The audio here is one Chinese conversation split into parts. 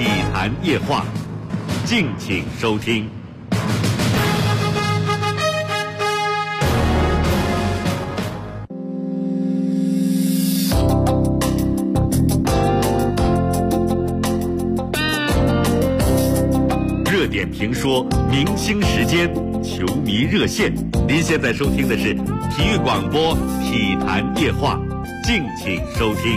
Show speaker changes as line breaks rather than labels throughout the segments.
体坛夜话，敬请收听。热点评说，明星时间，球迷热线。您现在收听的是体育广播体坛夜话，敬请收听。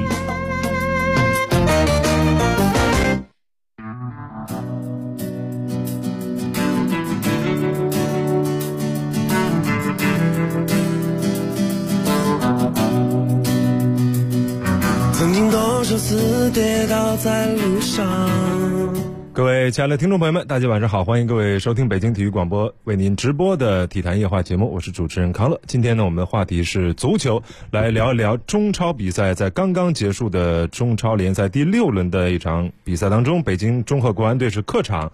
曾经多少次跌倒在路上。
各位亲爱的听众朋友们，大家晚上好，欢迎各位收听北京体育广播为您直播的体坛夜话节目，我是主持人康乐。今天呢，我们的话题是足球，来聊一聊中超比赛。在刚刚结束的中超联赛第6轮的一场比赛当中，北京中赫国安队是客场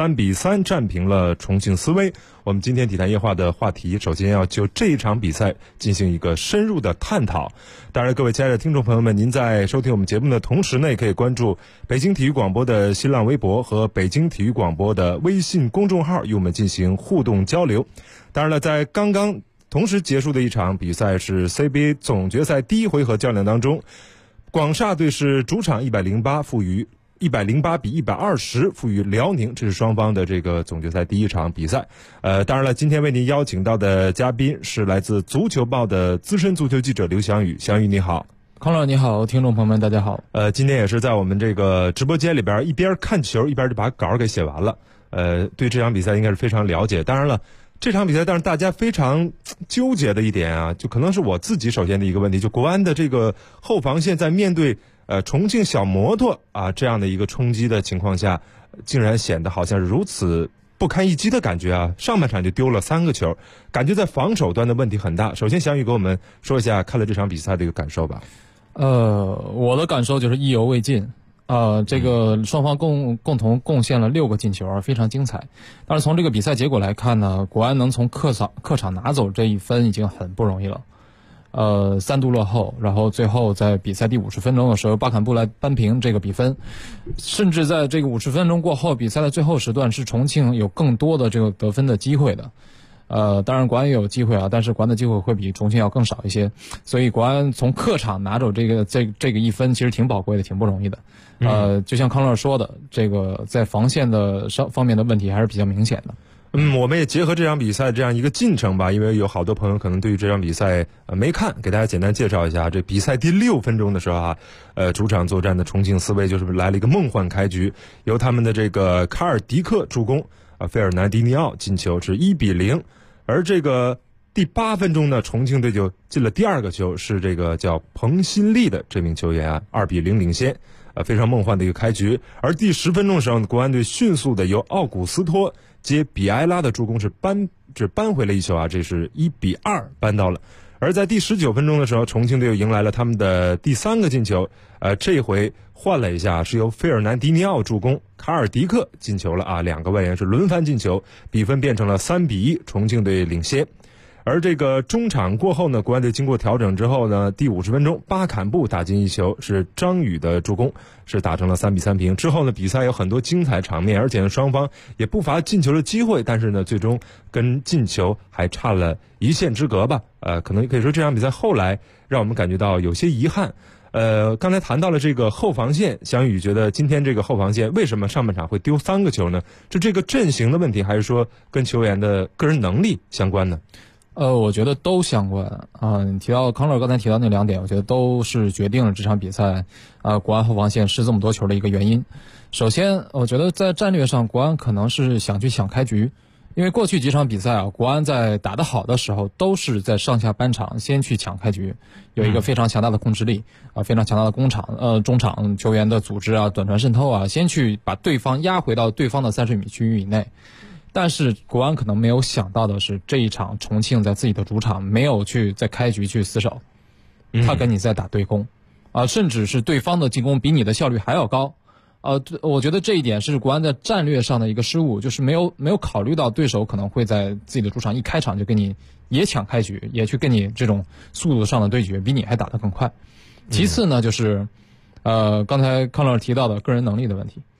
3-3战平了重庆斯威。我们今天体坛夜话的话题，首先要就这一场比赛进行一个深入的探讨。当然，各位亲爱的听众朋友们，您在收听我们节目的同时呢，也可以关注北京体育广播的新浪微博和北京体育广播的微信公众号，与我们进行互动交流。当然了，在刚刚同时结束的一场比赛是 CBA 总决赛第1回合较量当中，广厦队是主场108比120负于辽宁，这是双方的这个总决赛第一场比赛。当然了，今天为您邀请到的嘉宾是来自足球报的资深足球记者刘翔宇。翔宇你好。
康乐你好，听众朋友们大家好。
今天也是在我们这个直播间里边一边看球一边就把稿给写完了。对这场比赛应该是非常了解。当然了，这场比赛但是大家非常纠结的一点啊，就可能是我自己首先的一个问题，就国安的这个后防线在面对重庆小摩托啊这样的一个冲击的情况下，竟然显得好像是如此不堪一击的感觉啊！上半场就丢了3个球，感觉在防守端的问题很大。首先，翔宇给我们说一下看了这场比赛的一个感受吧。
我的感受就是意犹未尽。这个双方共同贡献了6个进球，非常精彩。但是从这个比赛结果来看呢，国安能从客场拿走这1分已经很不容易了。3度落后，然后最后在比赛第50分钟的时候，巴坎布来扳平这个比分，甚至在这个50分钟过后，比赛的最后时段是重庆有更多的这个得分的机会的。当然国安也有机会啊，但是国安的机会会比重庆要更少一些，所以国安从客场拿走这个1分其实挺宝贵的，挺不容易的。就像康乐说的，这个在防线的方面的问题还是比较明显的。
我们也结合这场比赛这样一个进程吧，因为有好多朋友可能对于这场比赛没看，给大家简单介绍一下。这比赛第6分钟的时候啊，主场作战的重庆斯威就是来了一个梦幻开局，由他们的这个卡尔迪克助攻，费尔南迪尼奥进球是1-0。而这个第8分钟呢，重庆队就进了第2个球，是这个叫彭新立的这名球员啊，2-0领先。非常梦幻的一个开局。而第10分钟的时候，国安队迅速的由奥古斯托接比埃拉的助攻是扳回了1球啊，这是1-2扳到了。而在第19分钟的时候，重庆队又迎来了他们的第3个进球，这回换了一下，是由费尔南迪尼奥助攻，卡尔迪克进球了啊，2个外援是轮番进球，比分变成了3-1，重庆队领先。而这个中场过后呢，国安队经过调整之后呢，第50分钟巴坎布打进1球，是张宇的助攻，是打成了3-3平。之后呢，比赛有很多精彩场面，而且呢双方也不乏进球的机会，但是呢最终跟进球还差了1线之隔吧。可能可以说这场比赛后来让我们感觉到有些遗憾。刚才谈到了这个后防线，翔宇觉得今天这个后防线为什么上半场会丢3个球呢？是这个阵型的问题，还是说跟球员的个人能力相关呢？
我觉得都相关啊。你提到康乐刚才提到那2点，我觉得都是决定了这场比赛国安后防线失这么多球的一个原因。首先，我觉得在战略上，国安可能是想去抢开局，因为过去几场比赛啊，国安在打得好的时候，都是在上下半场先去抢开局，有一个非常强大的控制力非常强大的中场球员的组织啊，短传渗透啊，先去把对方压回到对方的30米区域以内。但是国安可能没有想到的是，这一场重庆在自己的主场没有去在开局去死守，他跟你在打对攻甚至是对方的进攻比你的效率还要高我觉得这一点是国安在战略上的一个失误，就是没有考虑到对手可能会在自己的主场一开场就跟你也抢开局，也去跟你这种速度上的对决，比你还打得更快。其次呢，就是刚才康老师提到的个人能力的问题。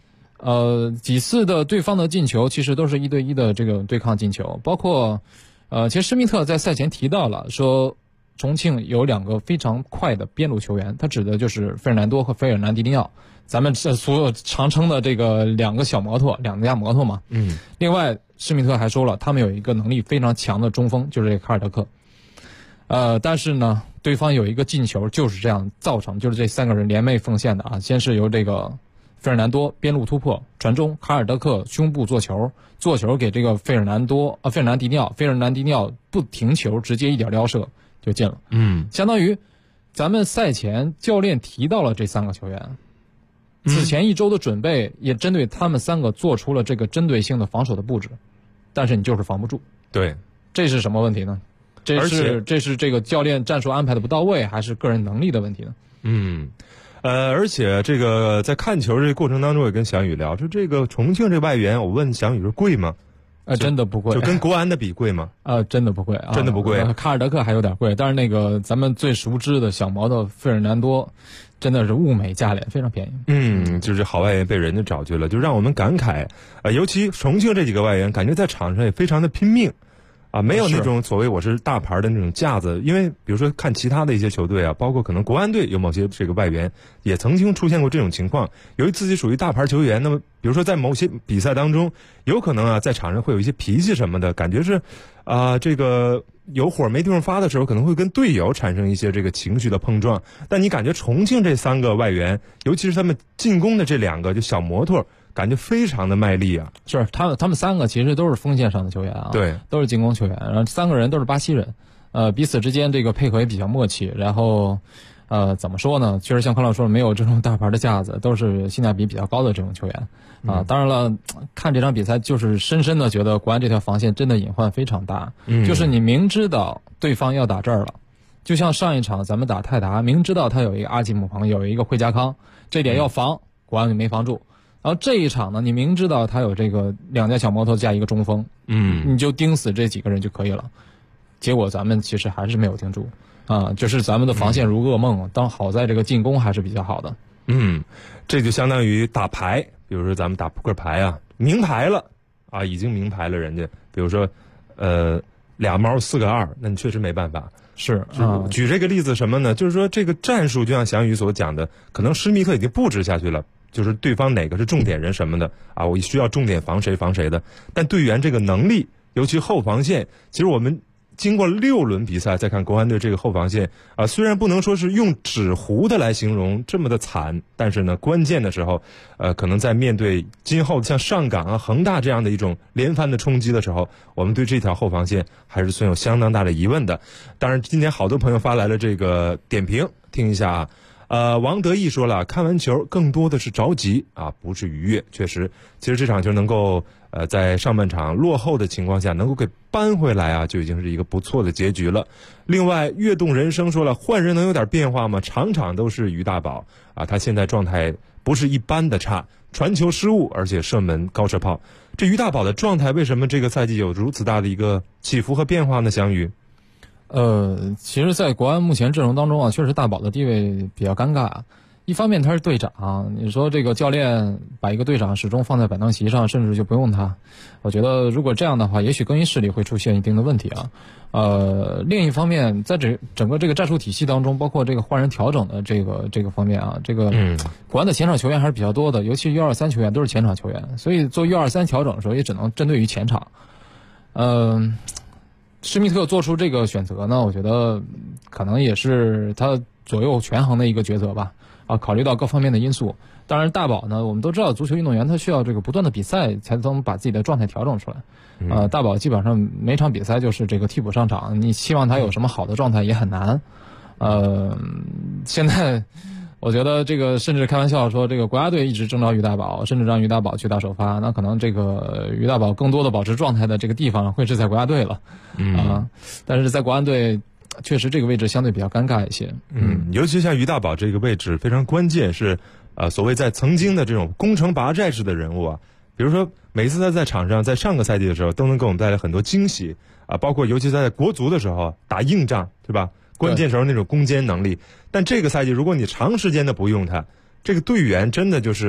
几次的对方的进球其实都是1对1的这个对抗进球，包括其实施密特在赛前提到了说重庆有2个非常快的边路球员，他指的就是费尔南多和费尔南迪尼奥，咱们所有常称的这个2个小摩托，2架摩托嘛。另外施密特还说了，他们有一个能力非常强的中锋，就是这个卡尔德克。但是呢，对方有一个进球就是这样造成，就是这3个人联袂奉献的啊。先是由这个费尔南多边路突破传中，卡尔德克胸部做球给这个费尔南迪尼奥不停球，直接一点撩射就进了。相当于咱们赛前教练提到了这3个球员，此前1周的准备也针对他们3个做出了这个针对性的防守的布置，但是你就是防不住。
对，
这是什么问题呢？这是这个教练战术安排的不到位，还是个人能力的问题呢？
而且这个在看球这个过程当中，也跟翔宇聊，说这个重庆这外援，我问翔宇说贵吗？
真的不贵，
就跟国安的比贵吗？
真的不贵，
真的不贵。
卡尔德克还有点贵，但是那个咱们最熟知的小毛的费尔南多，真的是物美价廉，非常便宜。
就是好外援被人家找去了，就让我们感慨。尤其重庆这几个外援，感觉在场上也非常的拼命。没有那种所谓我是大牌的那种架子，因为比如说看其他的一些球队啊，包括可能国安队有某些这个外援也曾经出现过这种情况，由于自己属于大牌球员，那么比如说在某些比赛当中，有可能在场上会有一些脾气什么的，感觉是这个有火没地方发的时候，可能会跟队友产生一些这个情绪的碰撞。但你感觉重庆这3个外援，尤其是他们进攻的这2个就小摩托，感觉非常的卖力啊！
是他们3个其实都是锋线上的球员啊，
对，
都是进攻球员。然后3个人都是巴西人，彼此之间这个配合也比较默契。然后，怎么说呢？确实像康老说的，没有这种大牌的架子，都是性价比比较高的这种球员啊。当然了，看这场比赛就是深深的觉得国安这条防线真的隐患非常大。就是你明知道对方要打这儿了，就像上一场咱们打泰达，明知道他有一个阿基姆彭，有一个惠家康，这点要防，国安就没防住。然后这一场呢，你明知道他有这个2架小摩托加一个中锋，你就盯死这几个人就可以了。结果咱们其实还是没有盯住啊，就是咱们的防线如噩梦，当好在这个进攻还是比较好的。
这就相当于打牌，比如说咱们打扑克牌啊，明牌了啊，已经明牌了，人家比如说2毛4个2，那你确实没办法。
是
举这个例子什么呢？就是说这个战术就像翔宇所讲的，可能施密特已经布置下去了。就是对方哪个是重点人什么的啊，我需要重点防谁的，但队员这个能力，尤其后防线，其实我们经过6轮比赛再看国安队这个后防线啊，虽然不能说是用纸糊的来形容这么的惨，但是呢，关键的时候，可能在面对今后像上港啊、恒大这样的一种连番的冲击的时候，我们对这条后防线还是存有相当大的疑问的。当然，今天好多朋友发来了这个点评，听一下啊。王德义说了，看完球更多的是着急啊，不是愉悦。确实，其实这场球能够在上半场落后的情况下能够给扳回来啊，就已经是一个不错的结局了。另外，悦动人生说了，换人能有点变化吗？场场都是于大宝啊，他现在状态不是一般的差，传球失误，而且射门高射炮。这于大宝的状态为什么这个赛季有如此大的一个起伏和变化呢？翔宇？
其实在国安目前阵容当中啊，确实大宝的地位比较尴尬。一方面他是队长，你说这个教练把一个队长始终放在板凳席上，甚至就不用他，我觉得如果这样的话，也许更衣室里会出现一定的问题啊。另一方面，在整个这个战术体系当中，包括这个换人调整的这个方面啊，这个国安的前场球员还是比较多的，尤其是U23球员都是前场球员，所以做U23调整的时候也只能针对于前场。施密特做出这个选择呢，我觉得可能也是他左右权衡的一个抉择吧。考虑到各方面的因素。当然大宝呢，我们都知道足球运动员他需要这个不断的比赛才能把自己的状态调整出来。大宝基本上每场比赛就是这个替补上场，你期望他有什么好的状态也很难。现在我觉得这个甚至开玩笑说，这个国家队一直征召于大宝，甚至让于大宝去打首发，那可能这个于大宝更多的保持状态的这个地方会是在国家队了。但是在国安队确实这个位置相对比较尴尬一些。
尤其像于大宝这个位置非常关键，是所谓在曾经的这种攻城拔寨式的人物啊，比如说每次他在场上，在上个赛季的时候都能给我们带来很多惊喜啊，包括尤其在国足的时候打硬仗，对吧？关键时候那种攻坚能力。但这个赛季如果你长时间的不用他，这个队员真的就是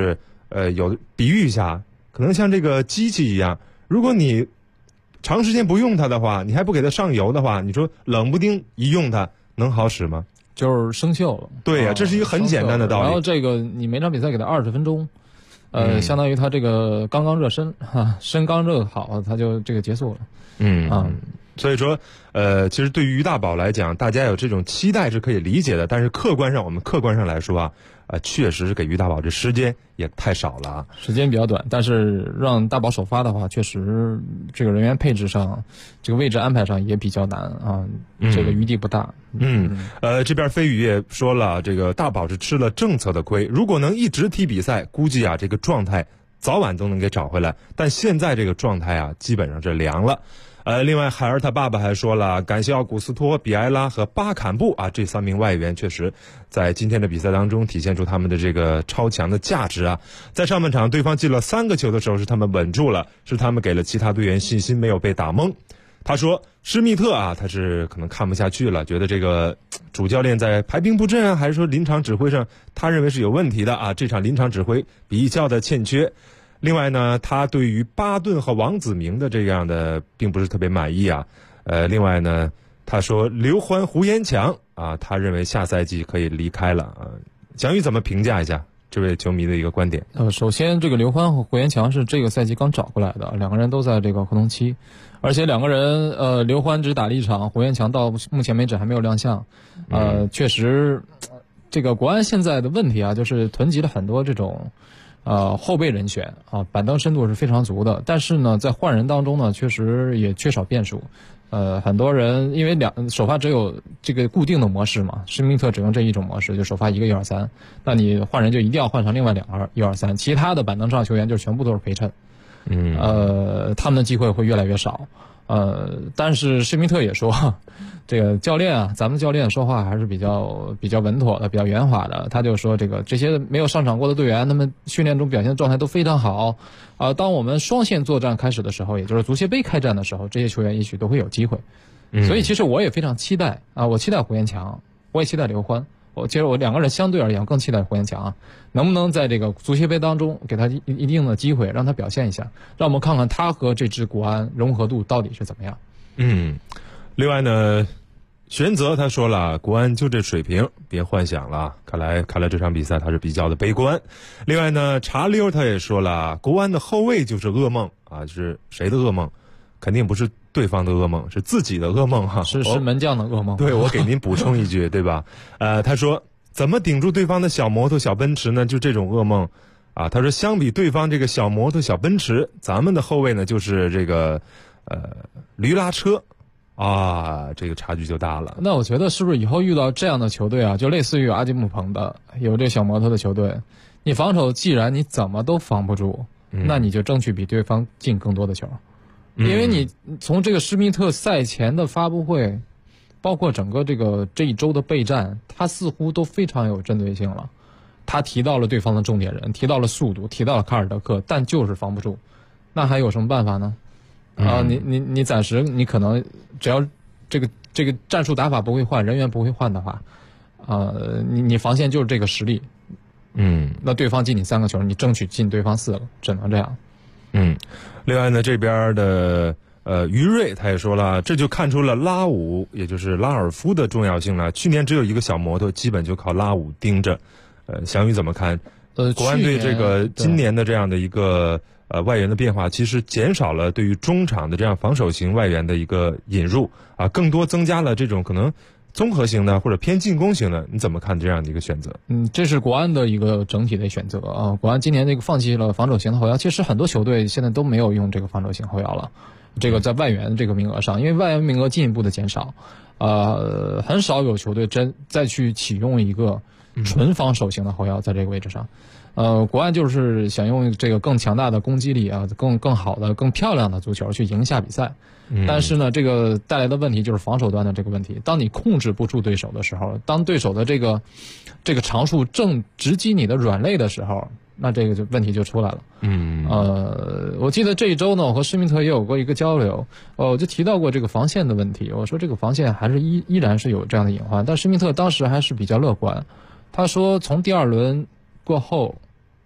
有比喻一下，可能像这个机器一样，如果你长时间不用它的话，你还不给它上油的话，你说冷不丁一用它能好使吗？
就是生锈了。
对呀，这是一个很简单的道理。
然后这个你每场比赛给它20分钟，相当于它这个刚刚热身身刚热好，它就这个结束了。
所以说，其实对于于大宝来讲，大家有这种期待是可以理解的，但是我们客观上来说确实是给于大宝这时间也太少了，
时间比较短。但是让大宝首发的话，确实这个人员配置上，这个位置安排上也比较难这个余地不大。
这边飞宇也说了，这个大宝是吃了政策的亏，如果能一直踢比赛，估计这个状态早晚都能给找回来。但现在这个状态基本上是凉了。另外海尔他爸爸还说了，感谢奥古斯托、比埃拉和巴坎布这3名外援确实在今天的比赛当中体现出他们的这个超强的价值在上半场对方进了3个球的时候，是他们稳住了，是他们给了其他队员信心，没有被打懵。他说施密特他是可能看不下去了，觉得这个主教练在排兵布阵还是说临场指挥上，他认为是有问题的这场临场指挥比较的欠缺。另外呢，他对于巴顿和王子明的这样的并不是特别满意另外呢，他说刘欢、胡延强他认为下赛季可以离开了蒋宇怎么评价一下这位球迷的一个观点？
首先这个刘欢和胡延强是这个赛季刚找过来的，两个人都在这个合同期，而且两个人刘欢只打了1场，胡延强到目前为止还没有亮相。确实这个国安现在的问题就是囤积了很多这种后备人选板凳深度是非常足的，但是呢，在换人当中呢，确实也缺少变数。很多人因为首发只有这个固定的模式嘛，施密特只用这一种模式，就首发1个1、2、3，那你换人就一定要换成另外2个1、2、3，其他的板凳上球员就全部都是陪衬。他们的机会会越来越少。但是施密特也说，这个教练咱们教练说话还是比较稳妥的，比较圆滑的。他就说这些没有上场过的队员，他们训练中表现的状态都非常好。当我们双线作战开始的时候，也就是足协杯开战的时候，这些球员也许都会有机会。所以其实我也非常期待我期待胡延强，我也期待刘欢。其实我两个人相对而言更期待胡延强能不能在这个足协杯当中给他一定的机会，让他表现一下，让我们看看他和这支国安融合度到底是怎么样。
另外呢，玄泽他说了，国安就这水平，别幻想了。看来这场比赛他是比较的悲观。另外呢，茶溜他也说了，国安的后卫就是噩梦是谁的噩梦？肯定不是对方的噩梦，是自己的噩梦
是门将的噩梦。
对，我给您补充一句对吧？他说怎么顶住对方的小摩托小奔驰呢？就这种噩梦他说相比对方这个小摩托小奔驰，咱们的后卫呢就是这个驴拉车这个差距就大了。
那我觉得是不是以后遇到这样的球队就类似于阿基姆彭的有这小摩托的球队，你防守既然你怎么都防不住，那你就争取比对方进更多的球。因为你从这个施密特赛前的发布会，包括整个这一周的备战，他似乎都非常有针对性了。他提到了对方的重点人，提到了速度，提到了卡尔德克，但就是防不住。那还有什么办法呢？你暂时你可能只要这个战术打法不会换，人员不会换的话，你防线就是这个实力。那对方进你3个球，你争取进对方4个，只能这样。
另外呢，这边的于瑞他也说了，这就看出了拉武，也就是拉尔夫的重要性了。去年只有一个小摩托，基本就靠拉武盯着。翔宇怎么看？国安队这个今年的这样的一个外援的变化，其实减少了对于中场的这样防守型外援的一个引入更多增加了这种可能综合型的或者偏进攻型的，你怎么看这样的一个选择？
这是国安的一个整体的选择国安今年这个放弃了防守型的后腰，其实很多球队现在都没有用这个防守型后腰了。这个在外援这个名额上，因为外援名额进一步的减少，很少有球队再去启用一个纯防守型的后腰在这个位置上。国安就是想用这个更强大的攻击力更好的、更漂亮的足球去赢下比赛。但是呢，这个带来的问题就是防守端的这个问题。当你控制不住对手的时候，当对手的这个长处正直击你的软肋的时候，那这个问题就出来了。我记得这一周呢，我和施密特也有过一个交流，我就提到过这个防线的问题。我说这个防线还是依然是有这样的隐患，但施密特当时还是比较乐观。他说从第2轮过后，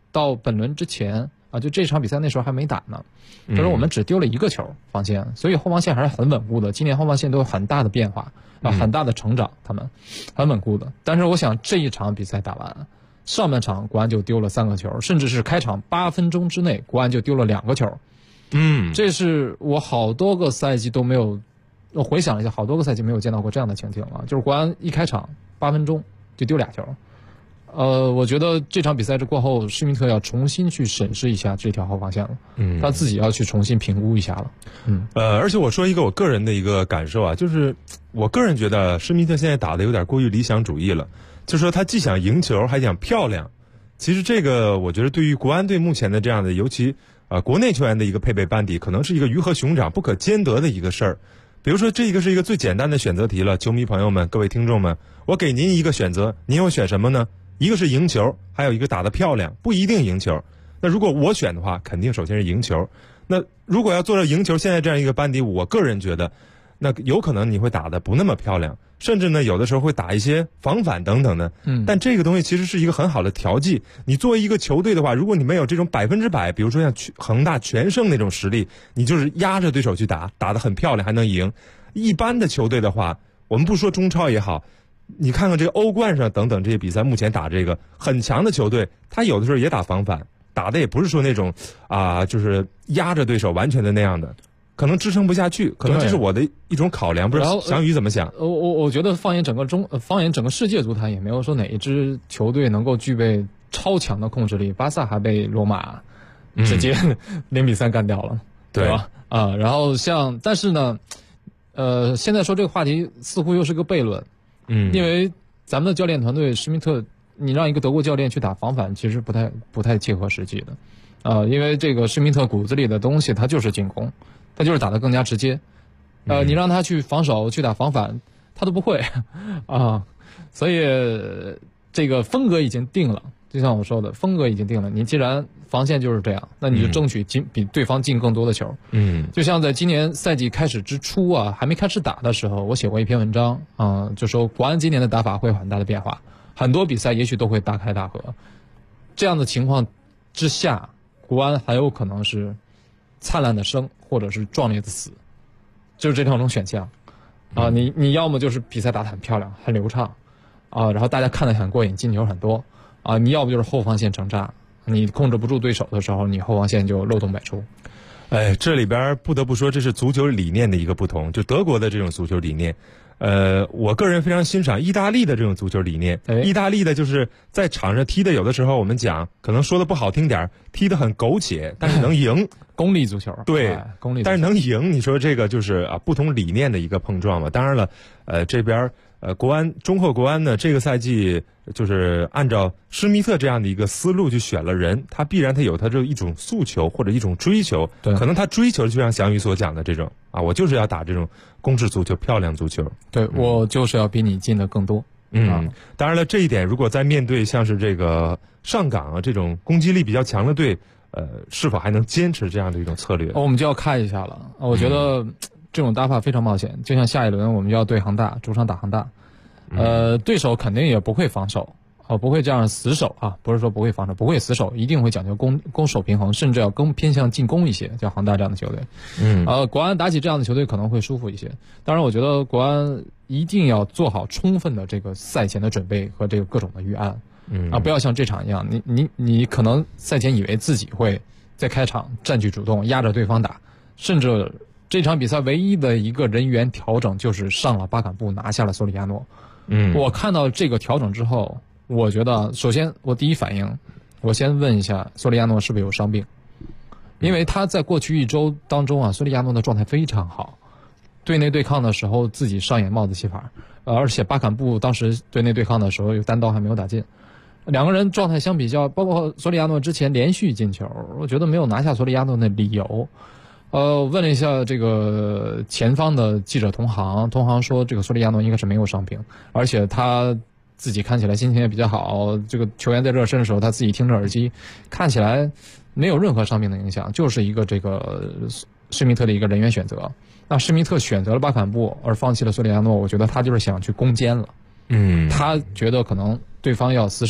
到本轮之前啊，就这场比赛那时候还没打呢，就是我们只丢了1个球防线，所以后防线还是很稳固的。今年后防线都有很大的变化啊，很大的成长，他们很稳固的。但是我想这一场比赛打完，上半场国安就丢了3个球，甚至是开场8分钟之内，国安就丢了2个球。这是我好多个赛季都没有，我回想了一下，好多个赛季没有见到过这样的情景了。就是国安一开场8分钟就丢2球。我觉得这场比赛过后，施密特要重新去审视一下这条后防线了。他自己要去重新评估一下了。
而且我说一个我个人的一个感受啊，就是我个人觉得施密特现在打的有点过于理想主义了，就是说他既想赢球还想漂亮。其实这个我觉得对于国安队目前的这样的，尤其国内球员的一个配备班底，可能是一个鱼和熊掌不可兼得的一个事儿。比如说这个是一个最简单的选择题了，球迷朋友们、各位听众们，我给您一个选择，您要选什么呢？一个是赢球，还有一个打得漂亮，不一定赢球。那如果我选的话，肯定首先是赢球。那如果要做到赢球，现在这样一个班底，我个人觉得，那有可能你会打得不那么漂亮，甚至呢有的时候会打一些防反等等的。但这个东西其实是一个很好的调剂。你作为一个球队的话，如果你没有这种100%，比如说像恒大全胜那种实力，你就是压着对手去打，打得很漂亮还能赢。一般的球队的话，我们不说中超也好，你看看这个欧冠上等等这些比赛，目前打这个很强的球队，他有的时候也打防反，打的也不是说那种就是压着对手完全的那样的，可能支撑不下去，可能这是我的一种考量。不知道翔宇怎么想？
我觉得放眼整个世界足坛，也没有说哪一支球队能够具备超强的控制力。巴萨还被罗马直接0-3干掉了，对吧？然后但是呢，现在说这个话题似乎又是个悖论。因为咱们的教练团队施密特，你让一个德国教练去打防反，其实不太切合实际的，因为这个施密特骨子里的东西，他就是进攻，他就是打得更加直接，你让他去防守去打防反，他都不会所以这个风格已经定了，就像我说的，风格已经定了。你既然防线就是这样，那你就争取比对方进更多的球。就像在今年赛季开始之初啊，还没开始打的时候，我写过一篇文章就说国安今年的打法会有很大的变化，很多比赛也许都会大开大合。这样的情况之下，国安还有可能是灿烂的生，或者是壮烈的死，就是这两种选项你要么就是比赛打得很漂亮很流畅然后大家看得很过瘾，进球很多你要不就是后防线成渣，你控制不住对手的时候，你后防线就漏洞百出。
这里边不得不说，这是足球理念的一个不同，就德国的这种足球理念。我个人非常欣赏意大利的这种足球理念。意大利的就是在场上踢的，有的时候我们讲，可能说的不好听点，踢得很苟且，但是能赢。
功利足球。
对，
功利足球。
但是能赢，你说这个就是不同理念的一个碰撞嘛。当然了，这边中赫国安呢，这个赛季就是按照施密特这样的一个思路去选了人，他必然有他这一种诉求或者一种追求，可能他追求就像翔宇所讲的这种我就是要打这种攻势足球、漂亮足球。
对，我就是要比你进的更多。
当然了，这一点如果在面对像是这个上港这种攻击力比较强的队，是否还能坚持这样的一种策略？
我们就要看一下了。我觉得这种打法非常冒险，就像下一轮我们就要对恒大，主场打恒大，对手肯定也不会防守，不会这样死守不是说不会防守，不会死守，一定会讲究攻守平衡，甚至要更偏向进攻一些，像恒大这样的球队。国安打起这样的球队可能会舒服一些。当然，我觉得国安一定要做好充分的这个赛前的准备和这个各种的预案，不要像这场一样，你可能赛前以为自己会在开场占据主动，压着对方打，甚至这场比赛唯一的一个人员调整就是上了巴坎布，拿下了索里亚诺。我看到这个调整之后，我觉得首先我第一反应，我先问一下索里亚诺是不是有伤病，因为他在过去1周当中索里亚诺的状态非常好，队内对抗的时候自己上演帽子戏法，而且巴坎布当时队内对抗的时候有单刀还没有打进，两个人状态相比较，包括索里亚诺之前连续进球，我觉得没有拿下索里亚诺的理由。问了一下这个前方的记者同行说这个索里亚诺应该是没有伤病，而且他自己看起来心情也比较好，这个球员在热身的时候他自己听着耳机，看起来没有任何伤病的影响，就是一个这个施密特的一个人员选择。那施密特选择了巴坎布而放弃了索里亚诺，我觉得他就是想去攻坚了。他觉得可能对方要死守，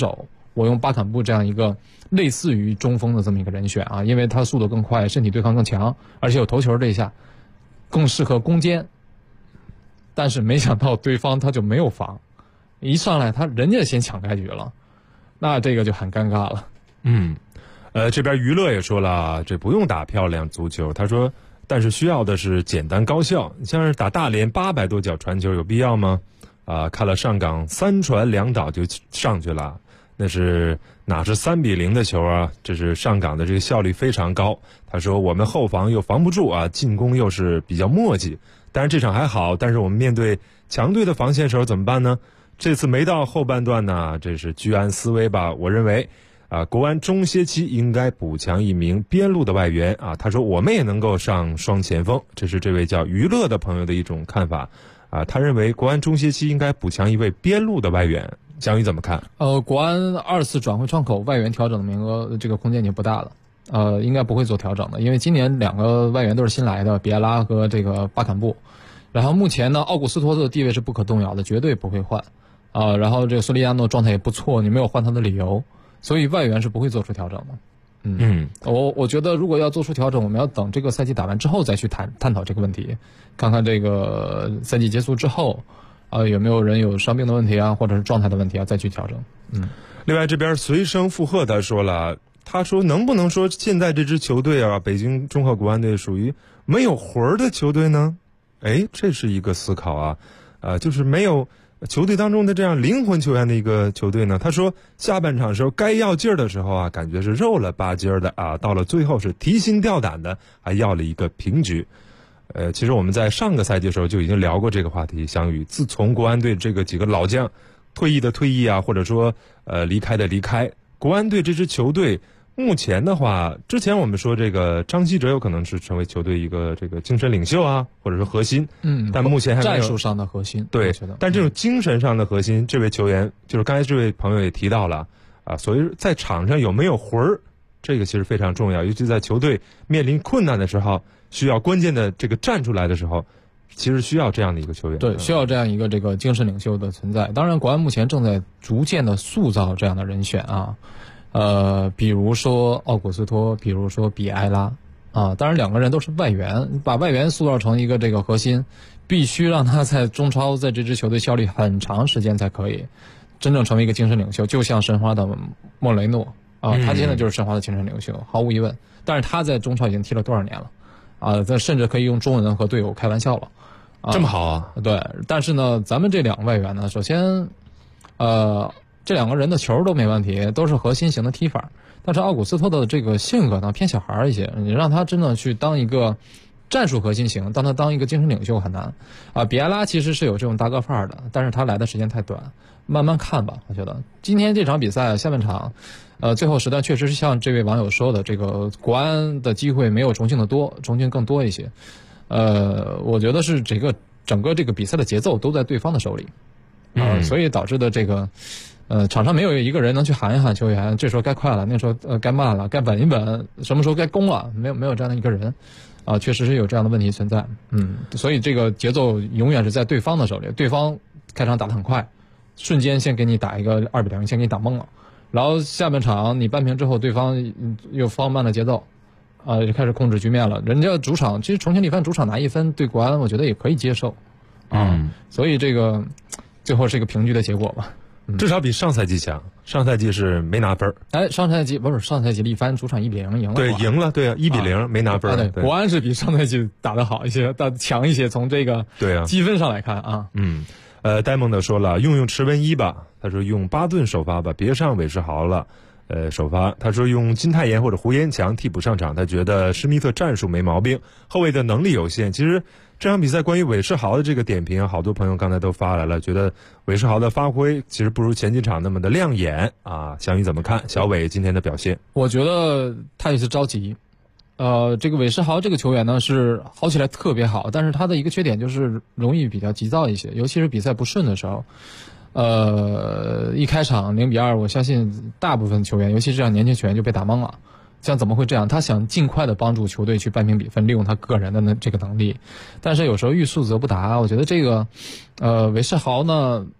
我用巴坎布这样一个类似于中锋的这么一个人选啊，因为他速度更快，身体对抗更强，而且有头球这一下，更适合攻坚。但是没想到对方他就没有防，一上来人家先抢开局了，那这个就很尴尬了。
这边娱乐也说了，这不用打漂亮足球，他说，但是需要的是简单高效。像是打大连800多脚传球有必要吗？看了上港3传2倒就上去了，那是哪是3-0的球啊？这是上港的这个效率非常高。他说我们后防又防不住啊，进攻又是比较磨叽。当然这场还好，但是我们面对强队的防线时候怎么办呢？这次没到后半段呢，这是居安思危吧。我认为国安中歇期应该补强一名边路的外援啊。他说我们也能够上双前锋，这是这位叫娱乐的朋友的一种看法啊。他认为国安中歇期应该补强一位边路的外援，江宇怎么看？
国安2次转会窗口外援调整的名额这个空间已经不大了。应该不会做调整的，因为今年2个外援都是新来的，比埃拉和这个巴坎布。然后目前呢，奥古斯托的地位是不可动摇的，绝对不会换。然后这个索利亚诺状态也不错，你没有换他的理由，所以外援是不会做出调整的。我觉得如果要做出调整，我们要等这个赛季打完之后再去探讨这个问题，看看这个赛季结束之后，有没有人有伤病的问题啊，或者是状态的问题啊，再去调整。
另外这边随声附和他说了。他说能不能说现在这支球队啊，北京中赫国安队属于没有魂儿的球队呢？这是一个思考啊，就是没有球队当中的这样灵魂球员的一个球队呢。他说下半场时候该要劲儿的时候啊，感觉是肉了吧唧儿的啊，到了最后是提心吊胆的，还要了一个平局。其实我们在上个赛季的时候就已经聊过这个话题，相宇自从国安队这个几个老将退役的退役啊，或者说离开的离开，国安队这支球队目前的话，之前我们说这个张稀哲有可能是成为球队一个这个精神领袖啊，或者说核心。但目前还没有
战术上的核心。
对，但这种精神上的核心，这位球员就是刚才这位朋友也提到了啊，所以在场上有没有魂儿，这个其实非常重要，尤其在球队面临困难的时候，需要关键的这个站出来的时候，其实需要这样的一个球员。
对，需要这样一个这个精神领袖的存在。当然，国安目前正在逐渐的塑造这样的人选啊。比如说奥古斯托，比如说比埃拉啊，当然2个人都是外援，把外援塑造成一个这个核心，必须让他在中超在这支球队效力很长时间才可以真正成为一个精神领袖，就像申花的莫雷诺啊，他现在就是申花的精神领袖，毫无疑问。但是他在中超已经踢了多少年了啊？他甚至可以用中文和队友开玩笑了，
这么好啊？
对，但是呢，咱们这2个外援呢，首先这2个人的球都没问题，都是核心型的踢法。但是奥古斯托的这个性格呢偏小孩一些，你让他真的去当一个战术核心型，让他当一个精神领袖很难啊。比埃拉其实是有这种大哥范儿的，但是他来的时间太短，慢慢看吧。我觉得今天这场比赛下半场，最后时段确实是像这位网友说的，这个国安的机会没有重庆的多，重庆更多一些。我觉得是整个这个比赛的节奏都在对方的手里所以导致的这个。场上没有一个人能去喊一喊球员，这时候该快了，那时候该慢了，该稳一稳，什么时候该攻了，没有这样的一个人，确实是有这样的问题存在。所以这个节奏永远是在对方的手里，对方开场打得很快，瞬间先给你打一个2-0，先给你打懵了，然后下半场你扳平之后，对方又放慢了节奏，就开始控制局面了。人家主场其实重庆力帆主场拿1分对国安，我觉得也可以接受所以这个最后是一个平局的结果吧。
至少比上赛季强，上赛季是没拿分。
上赛季力帆主场1-0赢了。
对，赢了，对啊，1-0没拿分。
对，国安是比上赛季打得好一些，强一些，从这个积分上来看啊。
呆萌的说了，用池文一吧，他说用巴顿首发吧，别上韦世豪了。首发，他说用金泰妍或者胡延强替补上场，他觉得施密特战术没毛病，后卫的能力有限。其实这场比赛关于韦世豪的这个点评，好多朋友刚才都发来了，觉得韦世豪的发挥其实不如前几场那么的亮眼啊。翔宇怎么看小韦今天的表现？
我觉得他也是着急。这个韦世豪这个球员呢是好起来特别好，但是他的一个缺点就是容易比较急躁一些，尤其是比赛不顺的时候。一开场0-2，我相信大部分球员，尤其是这样年轻球员就被打懵了。像怎么会这样？他想尽快的帮助球队去扳平比分，利用他个人的这个能力，但是有时候欲速则不达。我觉得这个韦世豪呢，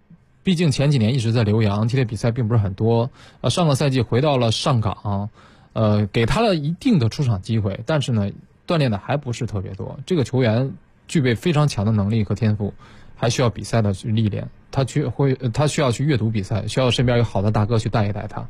毕竟前几年一直在留洋，踢的比赛并不是很多。上个赛季回到了上港，给他了一定的出场机会，但是呢，锻炼的还不是特别多。这个球员具备非常强的能力和天赋，还需要比赛的去历练。他需要去阅读比赛，需要身边有好的大哥去带一带他。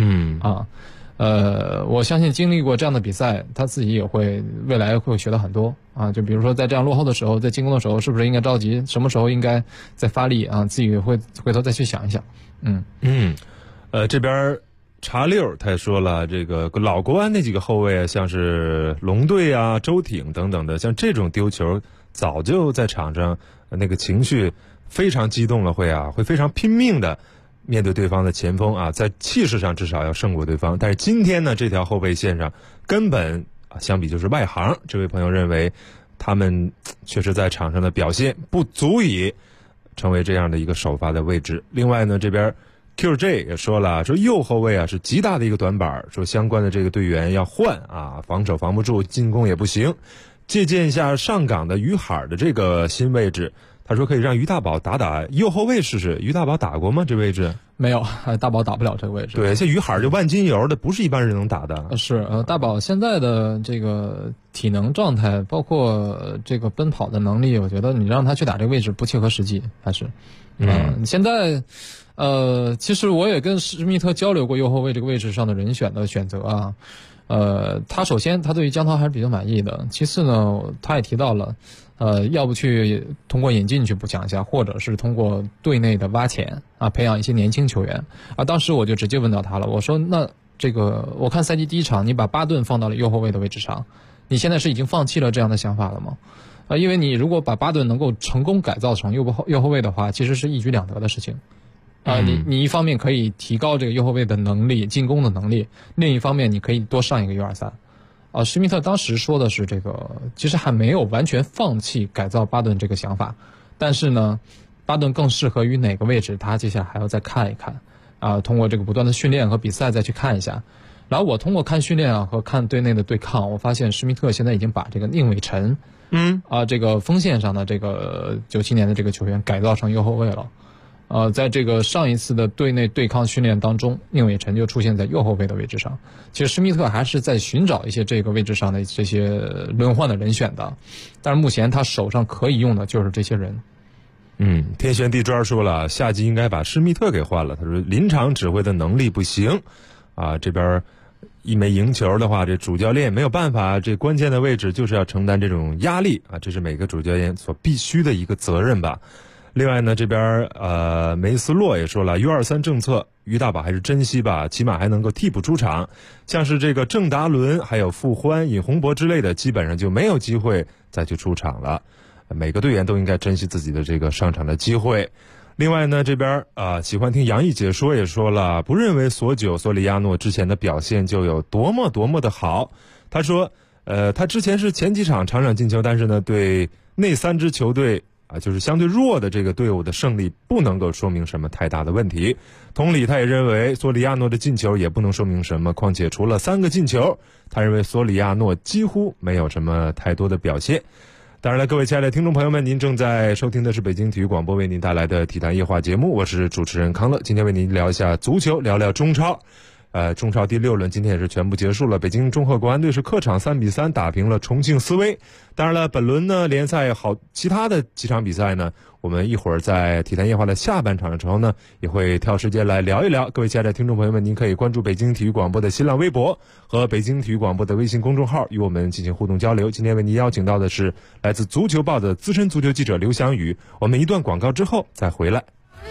我相信经历过这样的比赛，他自己也未来会学到很多啊。就比如说在这样落后的时候，在进攻的时候，是不是应该着急？什么时候应该再发力啊？自己会回头再去想一想。
这边查六他也说了，这个老国安那几个后卫，像是龙队啊、周挺等等的，像这种丢球，早就在场上那个情绪非常激动了，会非常拼命的面对对方的前锋啊，在气势上至少要胜过对方。但是今天呢，这条后卫线上根本相比就是外行。这位朋友认为，他们确实在场上的表现不足以成为这样的一个首发的位置。另外呢，这边 QJ 也说了，说右后卫是极大的一个短板，说相关的这个队员要换啊，防守防不住，进攻也不行。借鉴一下上港的于海的这个新位置，他说可以让于大宝打右后卫试试。于大宝打过吗？这位置
没有，大宝打不了这个位置。
对，这于海就万金油的，不是一般人能打的。
是大宝现在的这个体能状态，包括这个奔跑的能力，我觉得你让他去打这个位置不切合实际，还是现在其实我也跟施密特交流过右后卫这个位置上的人选的选择啊。他首先他对于江涛还是比较满意的，其次呢，他也提到了，要不去通过引进去补强一下，或者是通过队内的挖潜啊，培养一些年轻球员啊。当时我就直接问到他了，我说那这个我看赛季第一场你把巴顿放到了右后卫的位置上，你现在是已经放弃了这样的想法了吗？因为你如果把巴顿能够成功改造成右后卫的话，其实是一举两得的事情。你一方面可以提高这个右后卫的能力，进攻的能力，另一方面你可以多上一个1-2-3。施密特当时说的是这个，其实还没有完全放弃改造巴顿这个想法，但是呢，巴顿更适合于哪个位置，他接下来还要再看一看通过这个不断的训练和比赛再去看一下。然后我通过看训练和看队内的对抗，我发现施密特现在已经把这个宁伟晨这个锋线上的这个97年的这个球员改造成右后卫了。在这个上一次的队内对抗训练当中，宁伟晨就出现在右后卫的位置上。其实施密特还是在寻找一些这个位置上的这些轮换的人选的，但是目前他手上可以用的就是这些人。
天旋地转说了，夏季应该把施密特给换了。他说临场指挥的能力不行这边一没赢球的话，这主教练没有办法，这关键的位置就是要承担这种压力这是每个主教练所必须的一个责任吧。另外呢，这边梅斯洛也说了，U23政策于大宝还是珍惜吧，起码还能够替补出场。像是这个郑达伦还有傅欢、尹洪博之类的，基本上就没有机会再去出场了。每个队员都应该珍惜自己的这个上场的机会。另外呢，这边喜欢听杨毅解说也说了，不认为索里亚诺之前的表现就有多么的好。他说他之前是前几场场进球，但是呢，对那3支球队就是相对弱的这个队伍的胜利不能够说明什么太大的问题。同理，他也认为索里亚诺的进球也不能说明什么，况且除了3个进球，他认为索里亚诺几乎没有什么太多的表现。当然了，各位亲爱的听众朋友们，您正在收听的是北京体育广播为您带来的体坛夜话节目，我是主持人康乐。今天为您聊一下足球，聊聊中超。中超第6轮今天也是全部结束了，北京中赫国安队是客场3-3打平了重庆斯威。当然了，本轮呢联赛其他的几场比赛呢，我们一会儿在体坛夜话的下半场的时候呢，也会挑时间来聊一聊。各位亲爱的听众朋友们，您可以关注北京体育广播的新浪微博和北京体育广播的微信公众号，与我们进行互动交流。今天为您邀请到的是来自足球报的资深足球记者刘翔宇。我们一段广告之后再回来。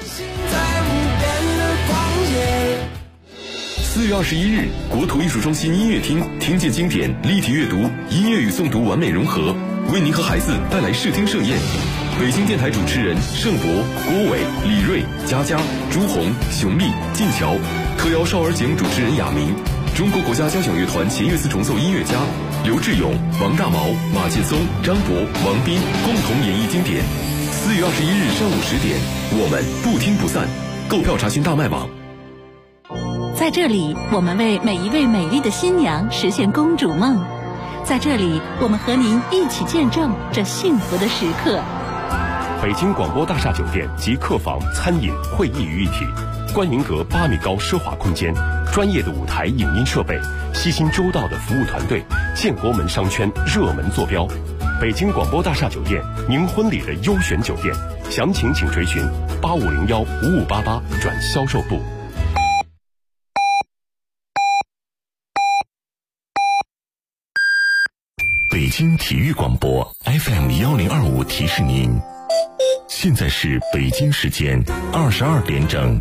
4月21日，国土艺术中心音乐厅听见经典，立体阅读，音乐与诵读完美融合，为您和孩子带来视听盛宴。北京电台主持人盛博、郭伟、李锐、佳佳、朱红、熊丽、晋桥，特邀少儿节目主持人亚明，中国国家交响乐团弦乐四重奏音乐家刘志勇、王大毛、马劲松、张博、王斌共同演绎经典。4月21日上午10点，我们不听不散。购票查询大麦网。
在这里，我们为每一位美丽的新娘实现公主梦。在这里，我们和您一起见证这幸福的时刻。
北京广播大厦酒店集客房、餐饮、会议于一体，观云阁8米高奢华空间，专业的舞台影音设备，悉心周到的服务团队，建国门商圈热门坐标。北京广播大厦酒店，您婚礼的优选酒店，详情请垂询85015588转销售部。北京体育广播 FM1025提示您，现在是北京时间22点整。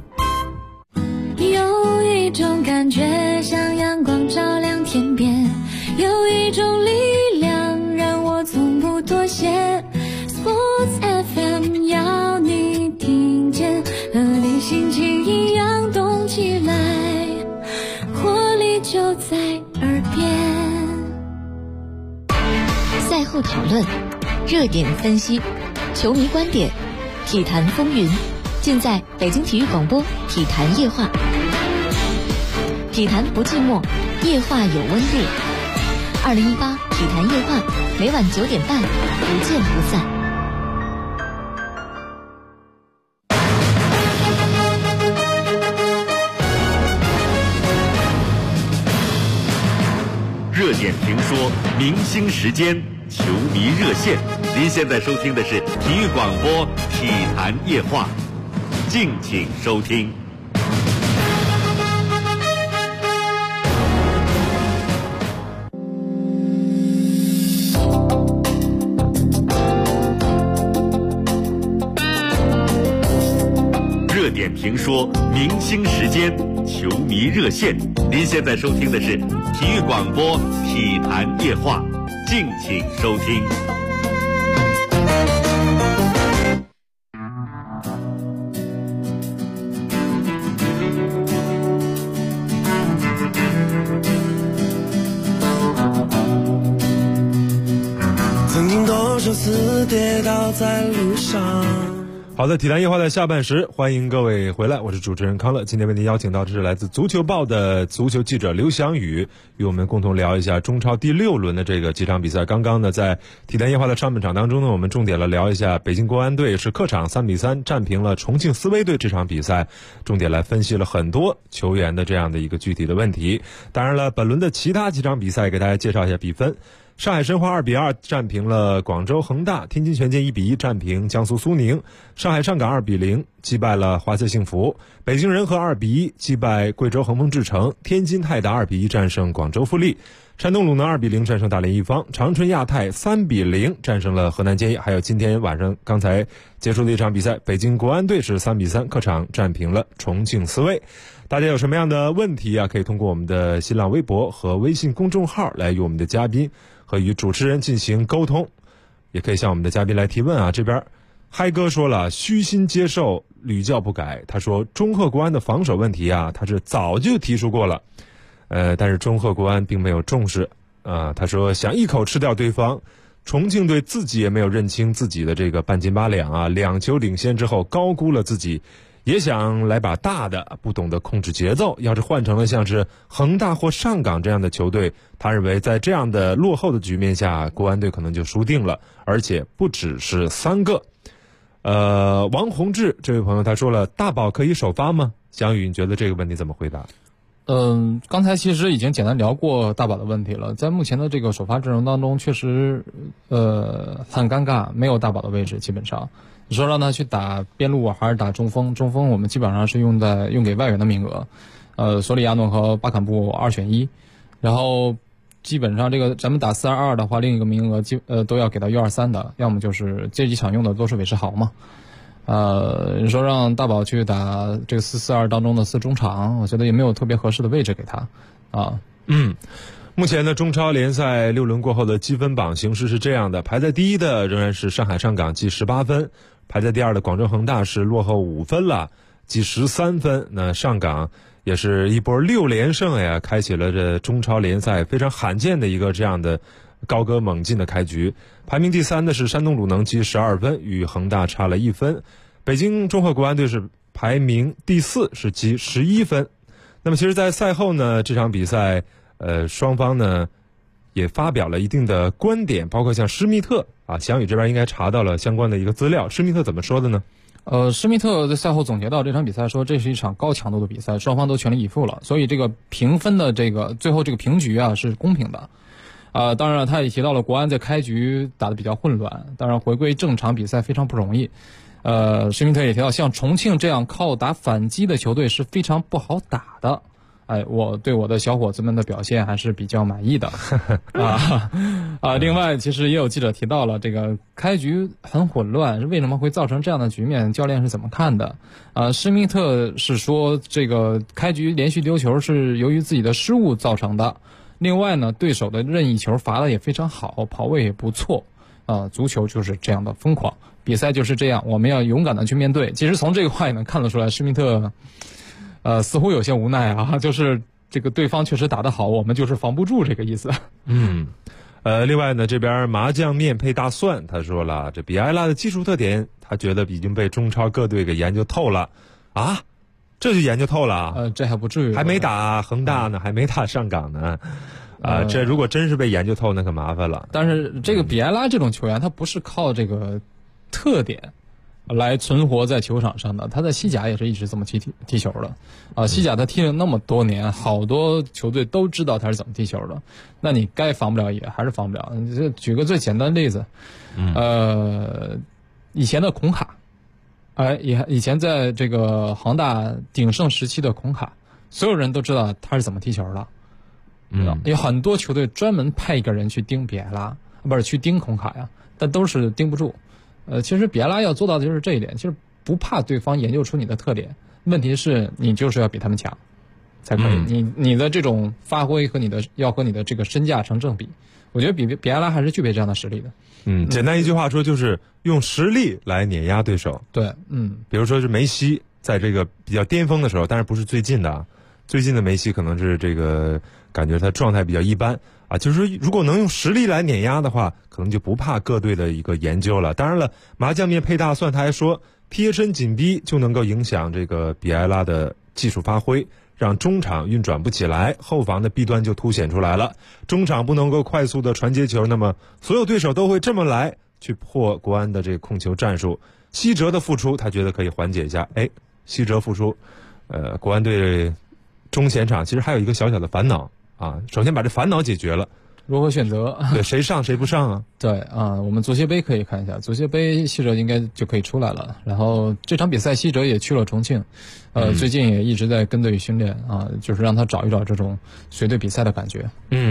有一种感觉像阳光照亮天边，有一种力量让我从不妥协。 Sports FM 要你听见，和你心情一样动起来，活力就在耳边。
赛后讨论，热点分析，球迷观点，体坛风云，尽在北京体育广播体坛夜话。体坛不寂寞，夜话有温度。2018体坛夜话，每晚9点半，不见不散。
热点评说，明星时间，球迷热线。您现在收听的是体育广播体坛夜话，敬请收听。热点评说，明星时间，球迷热线。您现在收听的是体育广播体坛夜话，敬请收听。
曾经多少次跌倒在路上。
好的，体坛夜话的下半时，欢迎各位回来，我是主持人康乐。今天为您邀请到的是来自足球报的足球记者刘翔宇，与我们共同聊一下中超第6轮的这个几场比赛。刚刚呢，在体坛夜话的上半场当中呢，我们重点了聊一下北京国安队是客场3比3战平了重庆斯威队这场比赛，重点来分析了很多球员的这样的一个具体的问题。当然了，本轮的其他几场比赛给大家介绍一下比分。上海申花2比2战平了广州恒大，天津权健1比1战平江苏苏宁，上海上港2比0击败了华夏幸福，北京人和2比1击败贵州恒丰智诚，天津泰达2比1战胜广州富力，山东鲁能2比0战胜大连一方，长春亚泰3比0战胜了河南建业。还有今天晚上刚才结束的一场比赛，北京国安队是3比3客场战平了重庆斯威。大家有什么样的问题啊，可以通过我们的新浪微博和微信公众号来与我们的嘉宾和与主持人进行沟通，也可以向我们的嘉宾来提问啊。这边嗨哥说了，虚心接受，屡教不改。他说中赫国安的防守问题啊，他是早就提出过了，但是中赫国安并没有重视啊。他说想一口吃掉对方，重庆队自己也没有认清自己的这个半斤八两啊，2球领先之后高估了自己，也想来把大的，不懂得控制节奏。要是换成了像是恒大或上港这样的球队，他认为在这样的落后的局面下，国安队可能就输定了，而且不只是3个。王宏志这位朋友他说了，大宝可以首发吗？翔宇，你觉得这个问题怎么回答？
刚才其实已经简单聊过大宝的问题了。在目前的这个首发阵容当中，确实很尴尬，没有大宝的位置。基本上你说让他去打边路还是打中锋，中锋我们基本上是用给外援的名额，索里亚诺和巴坎布2选1，然后基本上这个咱们打4-2-2的话，另一个名额都要给到1-2-3的，要么就是这几场用的都是韦世豪嘛。你说让大宝去打这个4-4-2当中的4中场，我觉得也没有特别合适的位置给他啊。
目前呢，中超联赛6轮过后的积分榜形势是这样的，排在第一的仍然是上海上港，积18分；排在第二的广州恒大是落后5分了，积13分。那上港也是一波6连胜呀，开启了这中超联赛非常罕见的一个这样的高歌猛进的开局。排名第3的是山东鲁能，积12分，与恒大差了1分。北京中赫国安队是排名第4，是积11分。那么其实在赛后呢，这场比赛双方呢也发表了一定的观点，包括像施密特啊，翔宇这边应该查到了相关的一个资料。施密特怎么说的呢？
施密特在赛后总结到这场比赛说，这是一场高强度的比赛，双方都全力以赴了，所以这个评分的最后这个平局啊是公平的。当然他也提到了国安在开局打得比较混乱，当然回归正常比赛非常不容易。施密特也提到，像重庆这样靠打反击的球队是非常不好打的。我对我的小伙子们的表现还是比较满意的。另外，其实也有记者提到了这个开局很混乱，为什么会造成这样的局面？教练是怎么看的？施密特是说，这个开局连续丢球是由于自己的失误造成的。另外呢，对手的任意球罚的也非常好，跑位也不错。足球就是这样的疯狂，比赛就是这样，我们要勇敢的去面对。其实从这个话也能看得出来，施密特似乎有些无奈啊，就是这个对方确实打得好，我们就是防不住这个意思。
另外呢，这边麻酱面配大蒜，他说了，这比埃拉的技术特点，他觉得已经被中超各队给研究透了啊，这就研究透了。
这还不至于，
还没打恒大呢，还没打上港呢。这如果真是被研究透，那可麻烦了。
但是这个比埃拉这种球员，他不是靠这个特点来存活在球场上的，他在西甲也是一直这么踢球的。西甲他踢了那么多年，好多球队都知道他是怎么踢球的。那你该防不了也还是防不了。举个最简单的例子，以前的孔卡，以前在这个恒大鼎盛时期的孔卡，所有人都知道他是怎么踢球的。有很多球队专门派一个人去盯比埃拉，不是去盯孔卡呀，但都是盯不住。其实比埃拉要做到的就是这一点，就是不怕对方研究出你的特点，问题是你就是要比他们强才可以。你的这种发挥和你的这个身价成正比。我觉得比埃拉还是具备这样的实力的。
简单一句话说，就是用实力来碾压对手。
对，
比如说是梅西在这个比较巅峰的时候，但是不是最近的啊，最近的梅西可能是这个感觉他状态比较一般啊，就是说如果能用实力来碾压的话，可能就不怕各队的一个研究了。当然了，麻酱面配大蒜，他还说 PHN 紧逼就能够影响这个比埃拉的技术发挥，让中场运转不起来，后防的弊端就凸显出来了。中场不能够快速的传接球，那么所有对手都会这么来去破国安的这个控球战术。西哲的复出，他觉得可以缓解一下。西哲复出，国安队中前场其实还有一个小小的烦恼啊，首先把这烦恼解决了，
如何选择？
对，谁上谁不上啊？
对啊，我们足协杯可以看一下，足协杯西哲应该就可以出来了。然后这场比赛西哲也去了重庆，最近也一直在跟队训练啊，就是让他找一找这种随队比赛的感觉。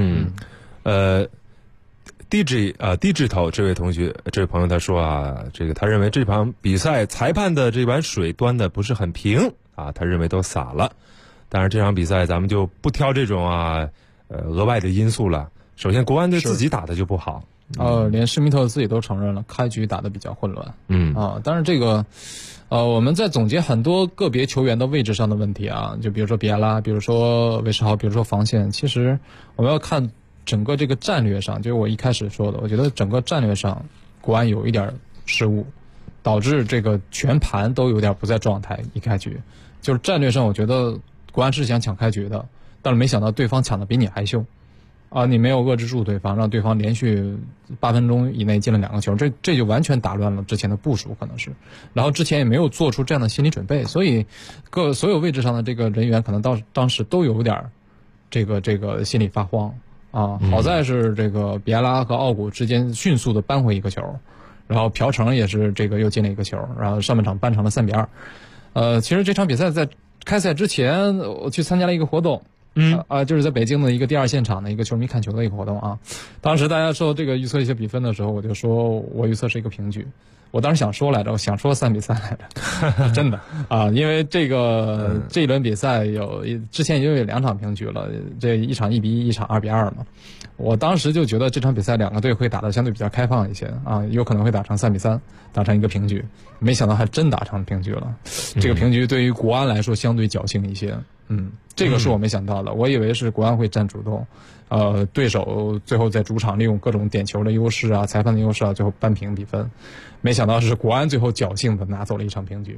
DJ 头这位同学，这位朋友他说啊，这个他认为这场比赛裁判的这碗水端的不是很平啊，他认为都洒了。当然这场比赛咱们就不挑这种额外的因素了。首先国安队自己打的就不好，
连施密特自己都承认了，开局打得比较混乱。当然这个我们在总结很多个别球员的位置上的问题啊，就比如说比埃拉，比如说韦世豪，比如说防线，其实我们要看整个这个战略上，就是我一开始说的，我觉得整个战略上国安有一点失误，导致这个全盘都有点不在状态。一开局就是战略上，我觉得国安是想抢开局的，但是没想到对方抢的比你还凶啊！你没有遏制住对方，让对方连续8分钟以内进了2个球，这就完全打乱了之前的部署，可能是。然后之前也没有做出这样的心理准备，所以所有位置上的这个人员可能当时都有点这个心理发慌啊。好在是这个比埃拉和奥古之间迅速的扳回一个球，然后朴成也是这个又进了一个球，然后上半场扳成了3-2。其实这场比赛在开赛之前，我去参加了一个活动，就是在北京的一个第2现场的一个球迷看球的一个活动啊。当时大家说这个预测一些比分的时候，我就说我预测是一个平局。我当时想说来着，我想说3-3来着，真的啊，因为这一轮比赛之前已经有2场平局了，这一场1-1，一场2-2嘛。我当时就觉得这场比赛2个队会打得相对比较开放一些啊，有可能会打成3-3，打成一个平局。没想到还真打成平局了。这个平局对于国安来说相对侥幸一些，这个是我没想到的。我以为是国安会占主动， 对手最后在主场利用各种点球的优势啊、裁判的优势啊，最后扳平比分。没想到是国安最后侥幸的拿走了一场平局。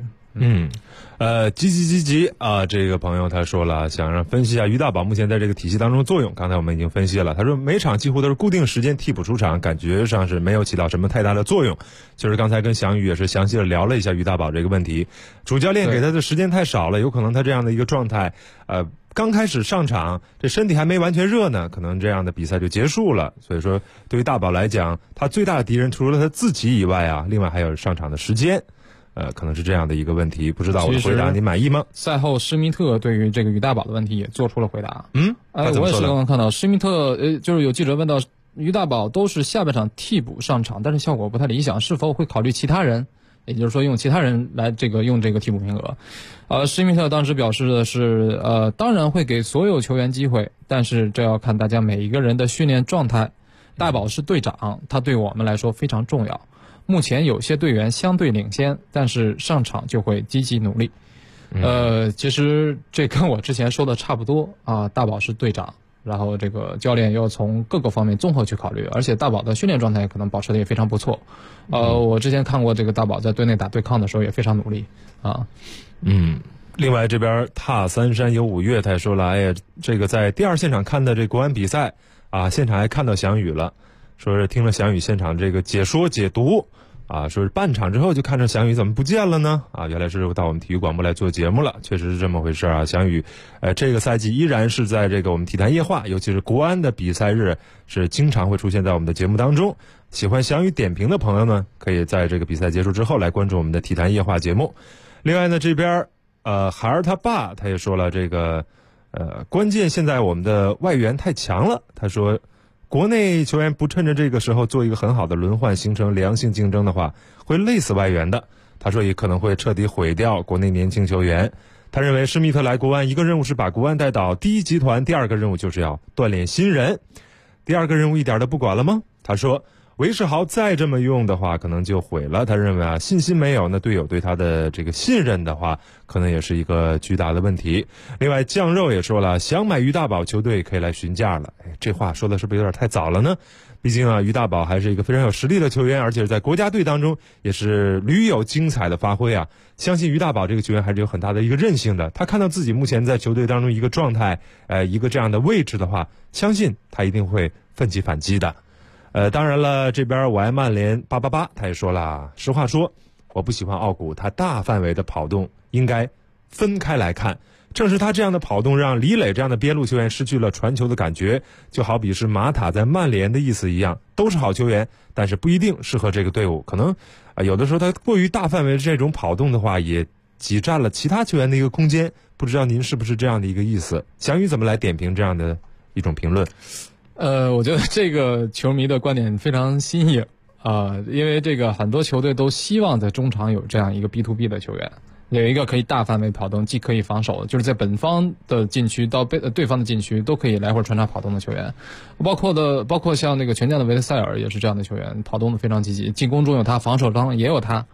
急啊！这个朋友他说了，想让分析一下于大宝目前在这个体系当中的作用。刚才我们已经分析了，他说每场几乎都是固定时间替补出场，感觉上是没有起到什么太大的作用。就是刚才跟翔宇也是详细的聊了一下于大宝这个问题，主教练给他的时间太少了，有可能他这样的一个状态，刚开始上场，这身体还没完全热呢，可能这样的比赛就结束了。所以说，对于大宝来讲，他最大的敌人除了他自己以外啊，另外还有上场的时间。可能是这样的一个问题，不知道我的回答你满意吗？
赛后施密特对于这个于大宝的问题也做出了回答。我也是刚刚看到施密特，就是有记者问到于大宝都是下半场替补上场，但是效果不太理想，是否会考虑其他人？也就是说用其他人来用这个替补名额。施密特当时表示的是，当然会给所有球员机会，但是这要看大家每一个人的训练状态。大宝是队长，他对我们来说非常重要。目前有些队员相对领先，但是上场就会积极努力。其实这跟我之前说的差不多啊。大宝是队长，然后这个教练要从各个方面综合去考虑，而且大宝的训练状态可能保持的也非常不错。我之前看过这个大宝在队内打对抗的时候也非常努力啊。
另外这边踏三山有五岳他也说了，哎呀，这个在第二现场看的这国安比赛啊，现场还看到翔宇了。说是听了翔宇现场这个解说解读啊，说是半场之后就看着翔宇怎么不见了呢？啊，原来是到我们体育广播来做节目了，确实是这么回事啊。翔宇，这个赛季依然是在这个我们体坛夜话，尤其是国安的比赛日，是经常会出现在我们的节目当中。喜欢翔宇点评的朋友呢，可以在这个比赛结束之后来关注我们的体坛夜话节目。另外呢，这边孩儿他爸他也说了，这个关键现在我们的外援太强了，他说。国内球员不趁着这个时候做一个很好的轮换，形成良性竞争的话，会累死外援的。他说也可能会彻底毁掉国内年轻球员。他认为施密特来国安，一个任务是把国安带到第一集团，第二个任务就是要锻炼新人。第二个任务一点都不管了吗？他说韦世豪再这么用的话，可能就毁了。他认为啊，信心没有，那队友对他的这个信任的话，可能也是一个巨大的问题。另外，酱肉也说了，想买于大宝球队可以来询价了。这话说的是不是有点太早了呢？毕竟啊，于大宝还是一个非常有实力的球员，而且在国家队当中也是屡有精彩的发挥啊。相信于大宝这个球员还是有很大的一个韧性的。他看到自己目前在球队当中一个状态，一个这样的位置的话，相信他一定会奋起反击的。当然了，这边我爱曼联888他也说了，实话说，我不喜欢奥古他大范围的跑动，应该分开来看。正是他这样的跑动，让李磊这样的边路球员失去了传球的感觉，就好比是马塔在曼联的意思一样，都是好球员，但是不一定适合这个队伍。可能有的时候他过于大范围的这种跑动的话，也挤占了其他球员的一个空间。不知道您是不是这样的一个意思？翔宇怎么来点评这样的一种评论？
我觉得这个球迷的观点非常新颖因为这个很多球队都希望在中场有这样一个 B2B 的球员，有一个可以大范围跑动，既可以防守，就是在本方的禁区到对方的禁区都可以来回穿插跑动的球员，包括像那个全将的维特塞尔也是这样的球员，跑动的非常积极，进攻中有他，防守中也有他。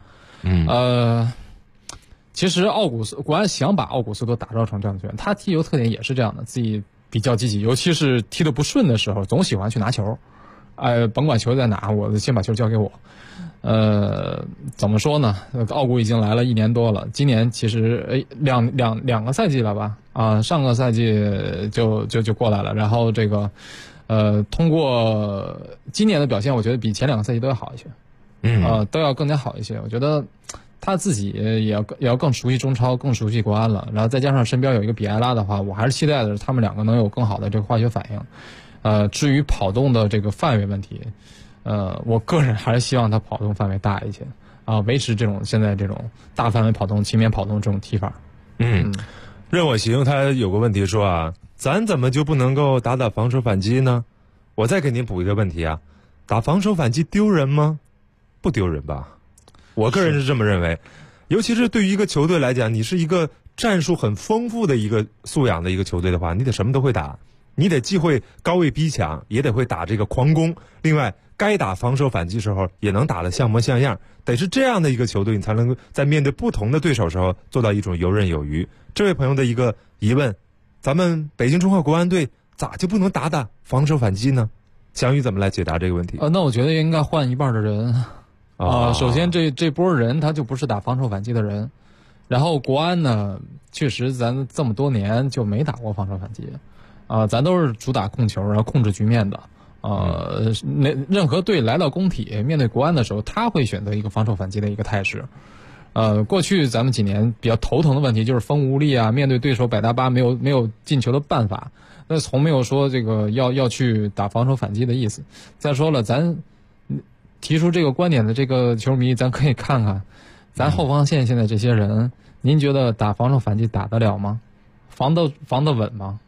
其实国安想把奥古斯都打造成这样的球员，他踢球特点也是这样的，自己比较积极，尤其是踢得不顺的时候，总喜欢去拿球。甭管球在哪，我先把球交给我。怎么说呢？奥古已经来了1年多了，今年其实两个赛季了吧？上个赛季就过来了，然后这个通过今年的表现，我觉得比前2个赛季都要好一些，都要更加好一些。我觉得他自己也要更熟悉中超，更熟悉国安了，然后再加上身边有一个比埃拉的话，我还是期待的他们2个能有更好的这个化学反应。至于跑动的这个范围问题，我个人还是希望他跑动范围大一些维持现在这种大范围跑动、勤勉跑动这种踢法。
任我行他有个问题说咱怎么就不能够打防守反击呢？我再给您补一个问题打防守反击丢人吗？不丢人吧？我个人是这么认为，尤其是对于一个球队来讲，你是一个战术很丰富的一个素养的一个球队的话，你得什么都会打，你得既会高位逼抢，也得会打这个狂攻，另外该打防守反击时候也能打得像模像样，得是这样的一个球队，你才能够在面对不同的对手时候做到一种游刃有余。这位朋友的一个疑问，咱们北京中赫国安队咋就不能打防守反击呢？翔宇怎么来解答这个问题？
那我觉得应该换一半的人首先这波人他就不是打防守反击的人，然后国安呢，确实咱这么多年就没打过防守反击咱都是主打控球，然后控制局面的任何队来到工体面对国安的时候，他会选择一个防守反击的一个态势。过去咱们几年比较头疼的问题就是锋无力啊，面对对手百搭八没有进球的办法，那从没有说这个要去打防守反击的意思。再说了，咱提出这个观点的这个球迷，咱可以看看咱后防线现在这些人，您觉得打防守反击打得了吗？防得稳吗？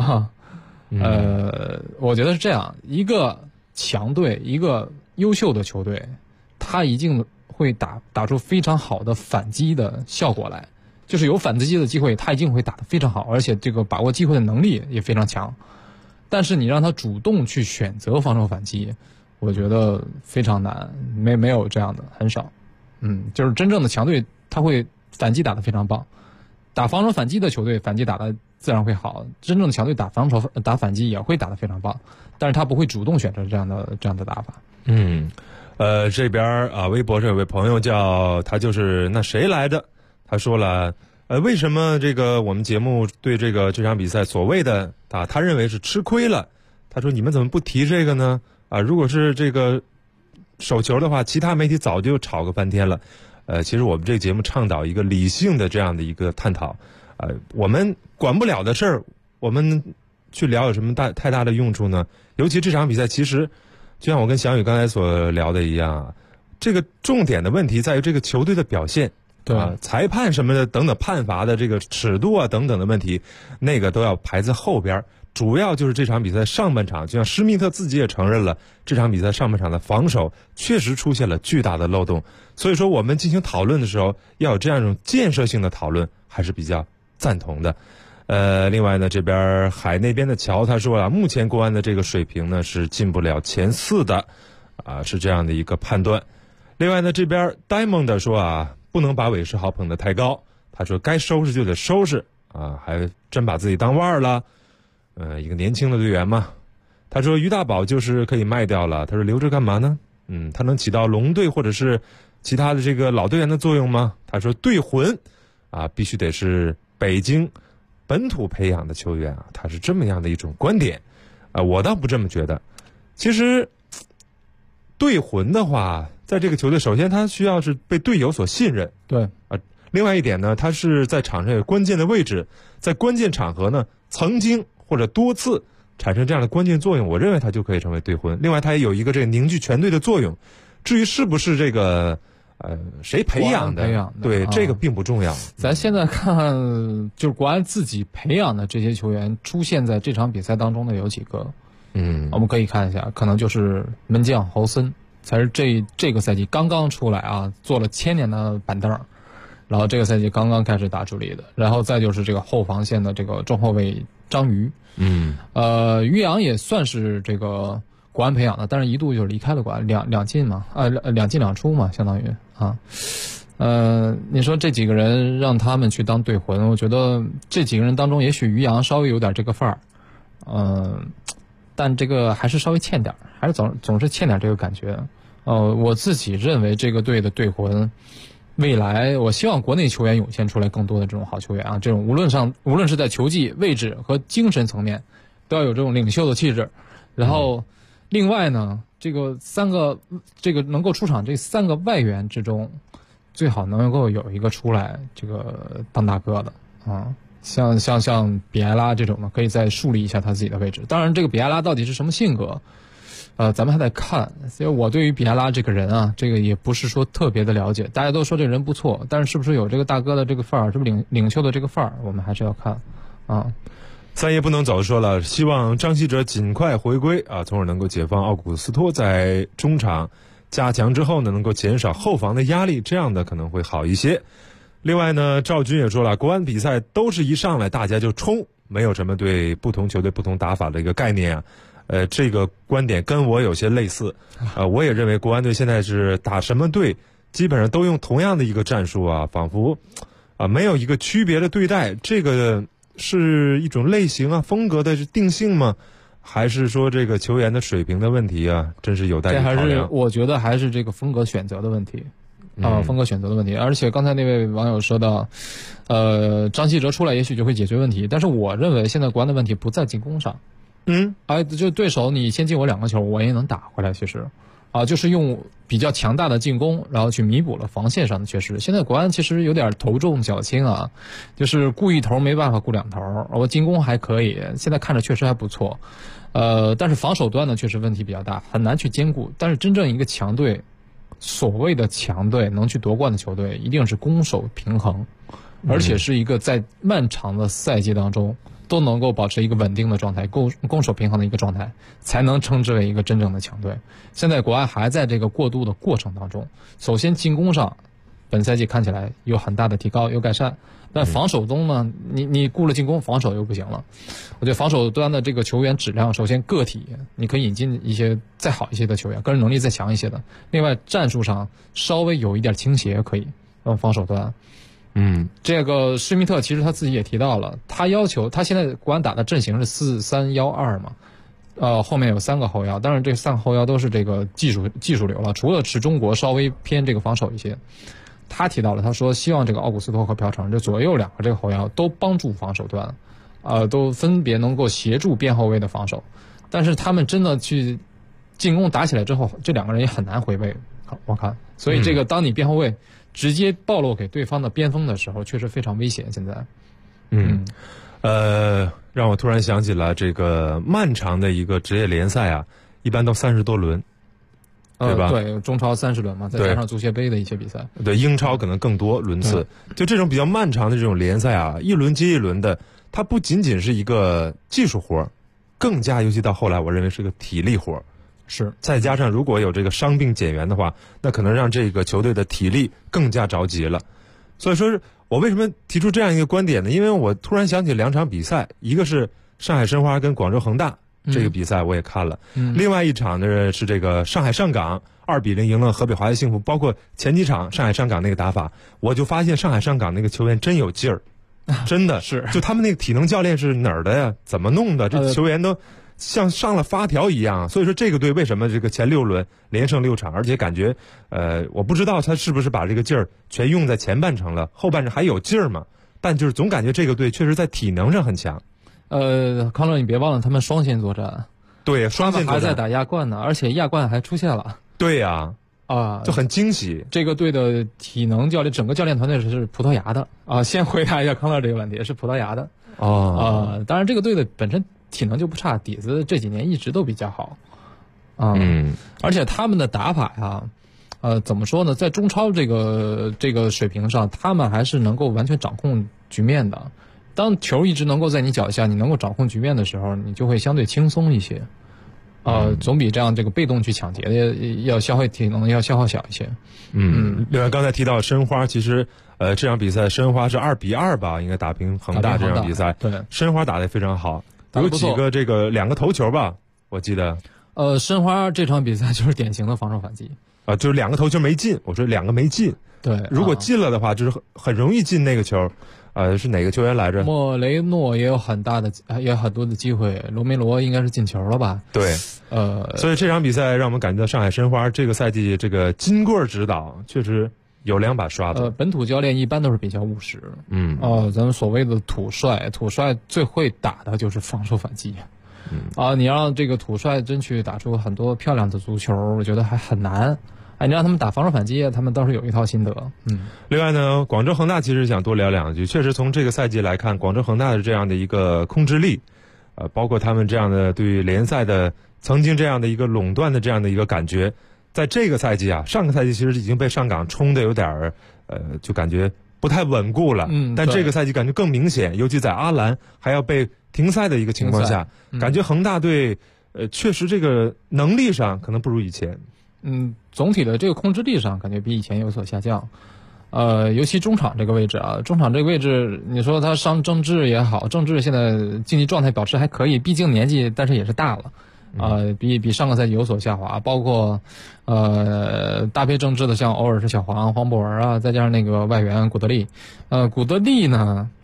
我觉得是这样，一个强队，一个优秀的球队，他一定会打出非常好的反击的效果来，就是有反击的机会，他一定会打得非常好，而且这个把握机会的能力也非常强。但是你让他主动去选择防守反击，我觉得非常难，没有这样的，很少。就是真正的强队，他会反击打得非常棒，打防守反击的球队反击打得自然会好，真正的强队打反击也会打得非常棒，但是他不会主动选择这样的打法。
这边微博上有位朋友他就是那谁来的，他说了为什么这个我们节目对这场比赛所谓的他认为是吃亏了，他说你们怎么不提这个呢？如果是这个手球的话，其他媒体早就吵个半天了。其实我们这个节目倡导一个理性的这样的一个探讨，我们管不了的事儿，我们去聊有什么太大的用处呢？尤其这场比赛，其实就像我跟翔宇刚才所聊的一样，这个重点的问题在于这个球队的表现，
对
裁判什么的等等判罚的这个尺度等等的问题，那个都要排在后边。主要就是这场比赛上半场，就像施密特自己也承认了，这场比赛上半场的防守确实出现了巨大的漏洞。所以说我们进行讨论的时候，要有这样一种建设性的讨论，还是比较赞同的。另外呢，这边海那边的乔他说目前国安的这个水平呢是进不了前4的，是这样的一个判断。另外呢，这边 Diamond 说不能把韦世豪捧得太高，他说该收拾就得收拾还真把自己当腕了。一个年轻的队员嘛，他说于大宝就是可以卖掉了，他说留着干嘛呢？他能起到龙队或者是其他的这个老队员的作用吗？他说队魂必须得是北京本土培养的球员他是这么样的一种观点我倒不这么觉得。其实队魂的话，在这个球队首先他需要是被队友所信任，
对
另外一点呢，他是在场上有关键的位置，在关键场合呢曾经或者多次产生这样的关键作用，我认为他就可以成为队魂。另外他也有一个这个凝聚全队的作用，至于是不是这个谁培养的对这个并不重要。
咱现在看就是国安自己培养的这些球员出现在这场比赛当中的有几个我们可以看一下，可能就是门将侯森，才是这个赛季刚刚出来坐了1000年的板凳，然后这个赛季刚刚开始打主力的。然后再就是这个后防线的这个中后卫张瑜，于洋也算是这个国安培养的，但是一度就离开了国安，两进嘛，两进两出嘛，相当于你说这几个人让他们去当队魂，我觉得这几个人当中，也许于洋稍微有点这个范儿，但这个还是稍微欠点，还是总是欠点这个感觉。我自己认为这个队的队魂，未来我希望国内球员涌现出来更多的这种好球员这种无论是在球技、位置和精神层面，都要有这种领袖的气质。然后，另外呢，这个能够出场这3个外援之中，最好能够有一个出来这个当大哥的像比埃拉这种呢，可以再树立一下他自己的位置。当然，这个比埃拉到底是什么性格？咱们还得看。所以我对于比埃拉这个人这个也不是说特别的了解。大家都说这人不错，但是是不是有这个大哥的这个范儿，是不是领袖的这个范儿，我们还是要看
三爷不能走说了，希望张稀哲尽快回归从而能够解放奥古斯托，在中场加强之后呢，能够减少后防的压力，这样的可能会好一些。另外呢，赵军也说了，国安比赛都是一上来大家就冲，没有什么对不同球队不同打法的一个概念这个观点跟我有些类似我也认为国安队现在是打什么队基本上都用同样的一个战术仿佛没有一个区别的对待，这个是一种类型啊、风格的定性吗？还是说这个球员的水平的问题啊？真是有待于考量。
这还是我觉得还是这个风格选择的问题。风格选择的问题，而且刚才那位网友说到，张稀哲出来也许就会解决问题，但是我认为现在国安的问题不在进攻上，就对手你先进我2个球，我也能打回来，其实，就是用比较强大的进攻，然后去弥补了防线上的缺失。现在国安其实有点头重脚轻啊，就是顾一头没办法顾2头，我进攻还可以，现在看着确实还不错，但是防守端呢确实问题比较大，很难去兼顾。但是真正一个强队。所谓的强队能去夺冠的球队，一定是攻守平衡，而且是一个在漫长的赛季当中都能够保持一个稳定的状态，攻守平衡的一个状态，才能称之为一个真正的强队。现在国安还在这个过渡的过程当中，首先进攻上，本赛季看起来有很大的提高，有改善。但防守中呢，你顾了进攻，防守又不行了。我觉得防守端的这个球员质量，首先个体你可以引进一些再好一些的球员，个人能力再强一些的。另外战术上稍微有一点倾斜可以，防守端。这个施密特其实他自己也提到了，他要求他现在国安打的阵型是4-3-1-2嘛，后面有3个后腰，当然这3个后腰都是这个技术流了，除了是中国稍微偏这个防守一些。他提到了，他说希望这个奥古斯托和朴成这左右2个这个后腰都帮助防守端，都分别能够协助边后卫的防守。但是他们真的去进攻打起来之后，这2个人也很难回位，我看。所以这个当你边后卫直接暴露给对方的边锋的时候，确实非常危险。现在，
让我突然想起了这个漫长的一个职业联赛啊，一般都30多轮。对吧？
对，中超30轮嘛，再加上足协杯的一些比赛。
对，英超可能更多轮次。就这种比较漫长的这种联赛啊，一轮接一轮的，它不仅仅是一个技术活，更加尤其到后来，我认为是个体力活。
是，
再加上如果有这个伤病减员的话，那可能让这个球队的体力更加着急了。所以说，我为什么提出这样一个观点呢？因为我突然想起2场比赛，一个是上海申花跟广州恒大。这个比赛我也看了，另外一场呢是这个上海上港2-0赢了河北华夏幸福，包括前几场上海上港那个打法，我就发现上海上港那个球员真有劲儿，真的
是，
就他们那个体能教练是哪儿的呀？怎么弄的？这球员都像上了发条一样。所以说这个队为什么这个前6轮连胜6场，而且感觉我不知道他是不是把这个劲儿全用在前半程了，后半程还有劲儿吗？但就是总感觉这个队确实在体能上很强。
康乐，你别忘了他们双线作战，
对，双线作战
还在打亚冠呢，而且亚冠还出现了。
对呀，就很惊喜。
这个队的体能教练，整个教练团队是葡萄牙的啊。先回答一下康乐这个问题，是葡萄牙的当然这个队的本身体能就不差，底子这几年一直都比较好而且他们的打法呀，怎么说呢，在中超这个水平上，他们还是能够完全掌控局面的。当球一直能够在你脚下，你能够掌控局面的时候，你就会相对轻松一些，总比这样这个被动去抢劫的要消耗体能要消耗小一些。
另外刚才提到申花，其实这场比赛申花是2-2吧，应该打平恒大这场比赛。
对，
申花打得非常好，有几个这个2个头球吧，我记得。
申花这场比赛就是典型的防守反击
就是2个头球没进，我说2个没进。
对，
如果进了的话，就是很容易进那个球。是哪个球员来着？
莫雷诺也有很多的机会，罗梅罗应该是进球了吧？
对，所以这场比赛让我们感觉到上海申花这个赛季这个金棍指导确实有2把刷子。
本土教练一般都是比较务实。咱们所谓的土帅最会打的就是防守反击。你让这个土帅真去打出很多漂亮的足球，我觉得还很难。你让他们打防守反击，他们倒是有一套心得。
另外呢，广州恒大其实想多聊2句。确实从这个赛季来看，广州恒大的这样的一个控制力，包括他们这样的对于联赛的曾经这样的一个垄断的这样的一个感觉，在这个赛季上个赛季其实已经被上港冲的有点就感觉不太稳固了。但这个赛季感觉更明显，尤其在阿兰还要被停赛的一个情况下，感觉恒大队确实这个能力上可能不如以前。
总体的这个控制力上感觉比以前有所下降，尤其中场这个位置中场这个位置，你说他伤郑智也好，郑智现在竞技状态保持还可以，毕竟年纪但是也是大了，比上个赛季有所下滑，包括搭配郑智的像偶尔是小黄博文再加上那个外援古德利，古德利呢，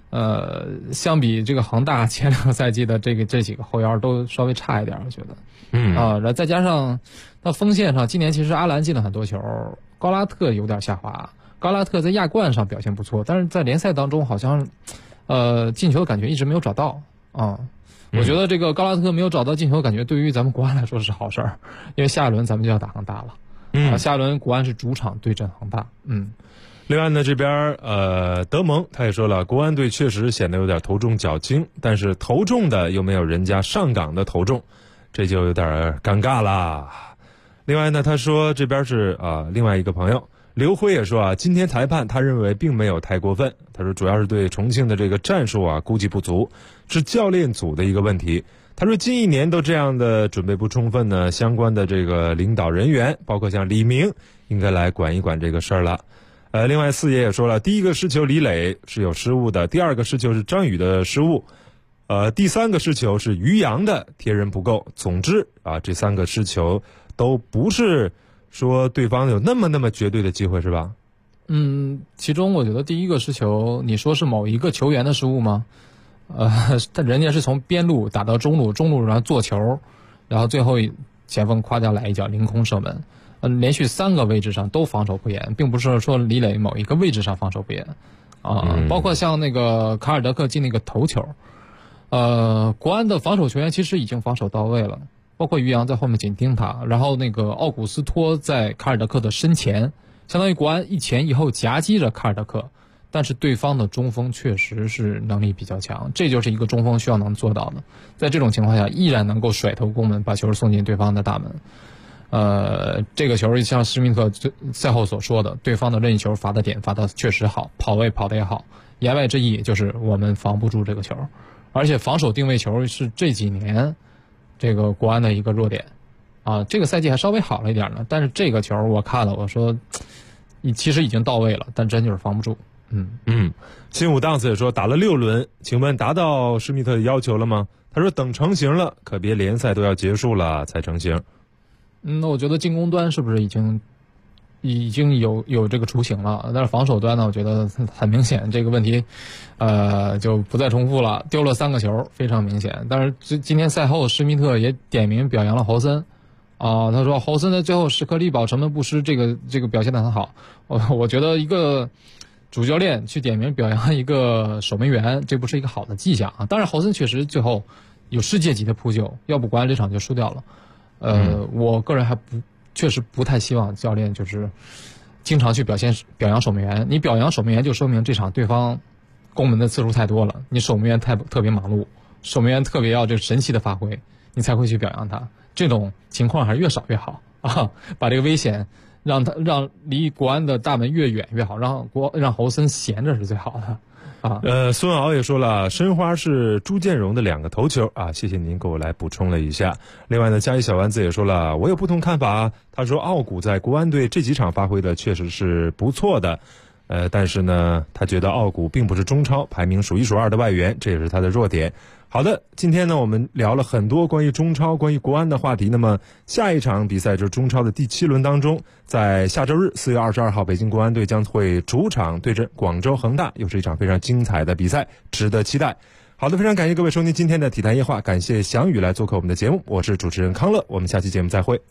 相比这个恒大前2个赛季的这几个后腰都稍微差一点，我觉得。然后再加上到锋线上，今年其实阿兰进了很多球，高拉特有点下滑。高拉特在亚冠上表现不错，但是在联赛当中好像进球的感觉一直没有找到啊。我觉得这个高拉特没有找到进球的感觉，对于咱们国安来说是好事儿，因为下一轮咱们就要打恒大了。下一轮国安是主场对阵恒大。
另外呢，这边德蒙他也说了，国安队确实显得有点头重脚轻，但是头重的又没有人家上港的头重，这就有点尴尬啦。另外呢，他说这边是另外一个朋友刘辉也说今天裁判他认为并没有太过分，他说主要是对重庆的这个战术估计不足，是教练组的一个问题。他说近1年都这样的准备不充分呢，相关的这个领导人员包括像李明应该来管一管这个事儿了。另外四爷也说了，第一个失球李磊是有失误的，第2个失球是张宇的失误，第3个失球是于洋的贴人不够。总之这3个失球都不是说对方有那么绝对的机会，是吧？
其中我觉得第1个失球，你说是某一个球员的失误吗？但人家是从边路打到中路然后做球，然后最后前锋夸掉来一脚凌空射门。连续3个位置上都防守不严，并不是说李磊某一个位置上防守不严包括像那个卡尔德克进那个头球，国安的防守球员其实已经防守到位了，包括于洋在后面紧盯他，然后那个奥古斯托在卡尔德克的身前，相当于国安一前一后夹击着卡尔德克，但是对方的中锋确实是能力比较强，这就是一个中锋需要能做到的，在这种情况下依然能够甩头攻门，把球送进对方的大门。这个球像施密特赛后所说的，对方的任意球罚的点罚的确实好，跑位跑的也好，言外之意就是我们防不住这个球，而且防守定位球是这几年这个国安的一个弱点这个赛季还稍微好了一点呢，但是这个球我看了，我说其实已经到位了，但真就是防不住。
新武档次也说打了6轮，请问达到施密特的要求了吗？他说等成型了，可别联赛都要结束了才成型。
那我觉得进攻端是不是已经有这个雏形了？但是防守端呢，我觉得很明显这个问题，就不再重复了。丢了3个球，非常明显。但是今天赛后，施密特也点名表扬了侯森，他说侯森在最后时刻力保城门不失，这个表现得很好。我觉得一个主教练去点名表扬一个守门员，这不是一个好的迹象当然，侯森确实最后有世界级的扑救，要不国安这场就输掉了。我个人确实不太希望教练就是经常去表扬守门员。你表扬守门员，就说明这场对方攻门的次数太多了，你守门员特别忙碌，守门员特别要这神奇的发挥，你才会去表扬他。这种情况还是越少越好把这个危险让离国安的大门越远越好，让侯森闲着是最好的。
孙敖也说了，申花是朱建荣的2个头球谢谢您给我来补充了一下。另外呢，嘉义小丸子也说了，我有不同看法他说奥古在国安队这几场发挥的确实是不错的，但是呢，他觉得奥古并不是中超排名数1数2的外援，这也是他的弱点。好的，今天呢我们聊了很多关于中超关于国安的话题。那么下一场比赛就是中超的第7轮当中，在下周日4月22号北京国安队将会主场对阵广州恒大，又是一场非常精彩的比赛，值得期待。好的，非常感谢各位收听今天的体坛夜话，感谢翔宇来做客我们的节目，我是主持人康乐，我们下期节目再会。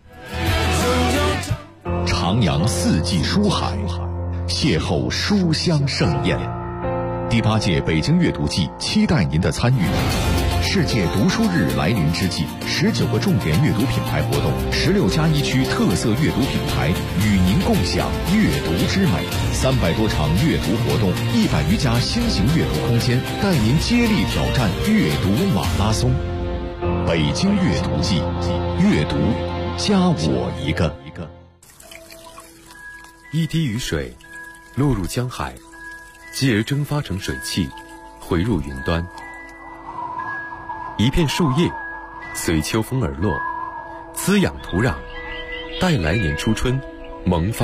徜徉四季书海，邂逅书香盛宴。第8届北京阅读季期待您的参与。世界读书日来临之际，19个重点阅读品牌活动，16+1区特色阅读品牌与您共享阅读之美，300多场阅读活动，100余家新型阅读空间，带您接力挑战阅读马拉松。北京阅读季，阅读加我一个。
一滴雨水落入江海，继而蒸发成水汽，回入云端。一片树叶随秋风而落，滋养土壤，待来年初春萌发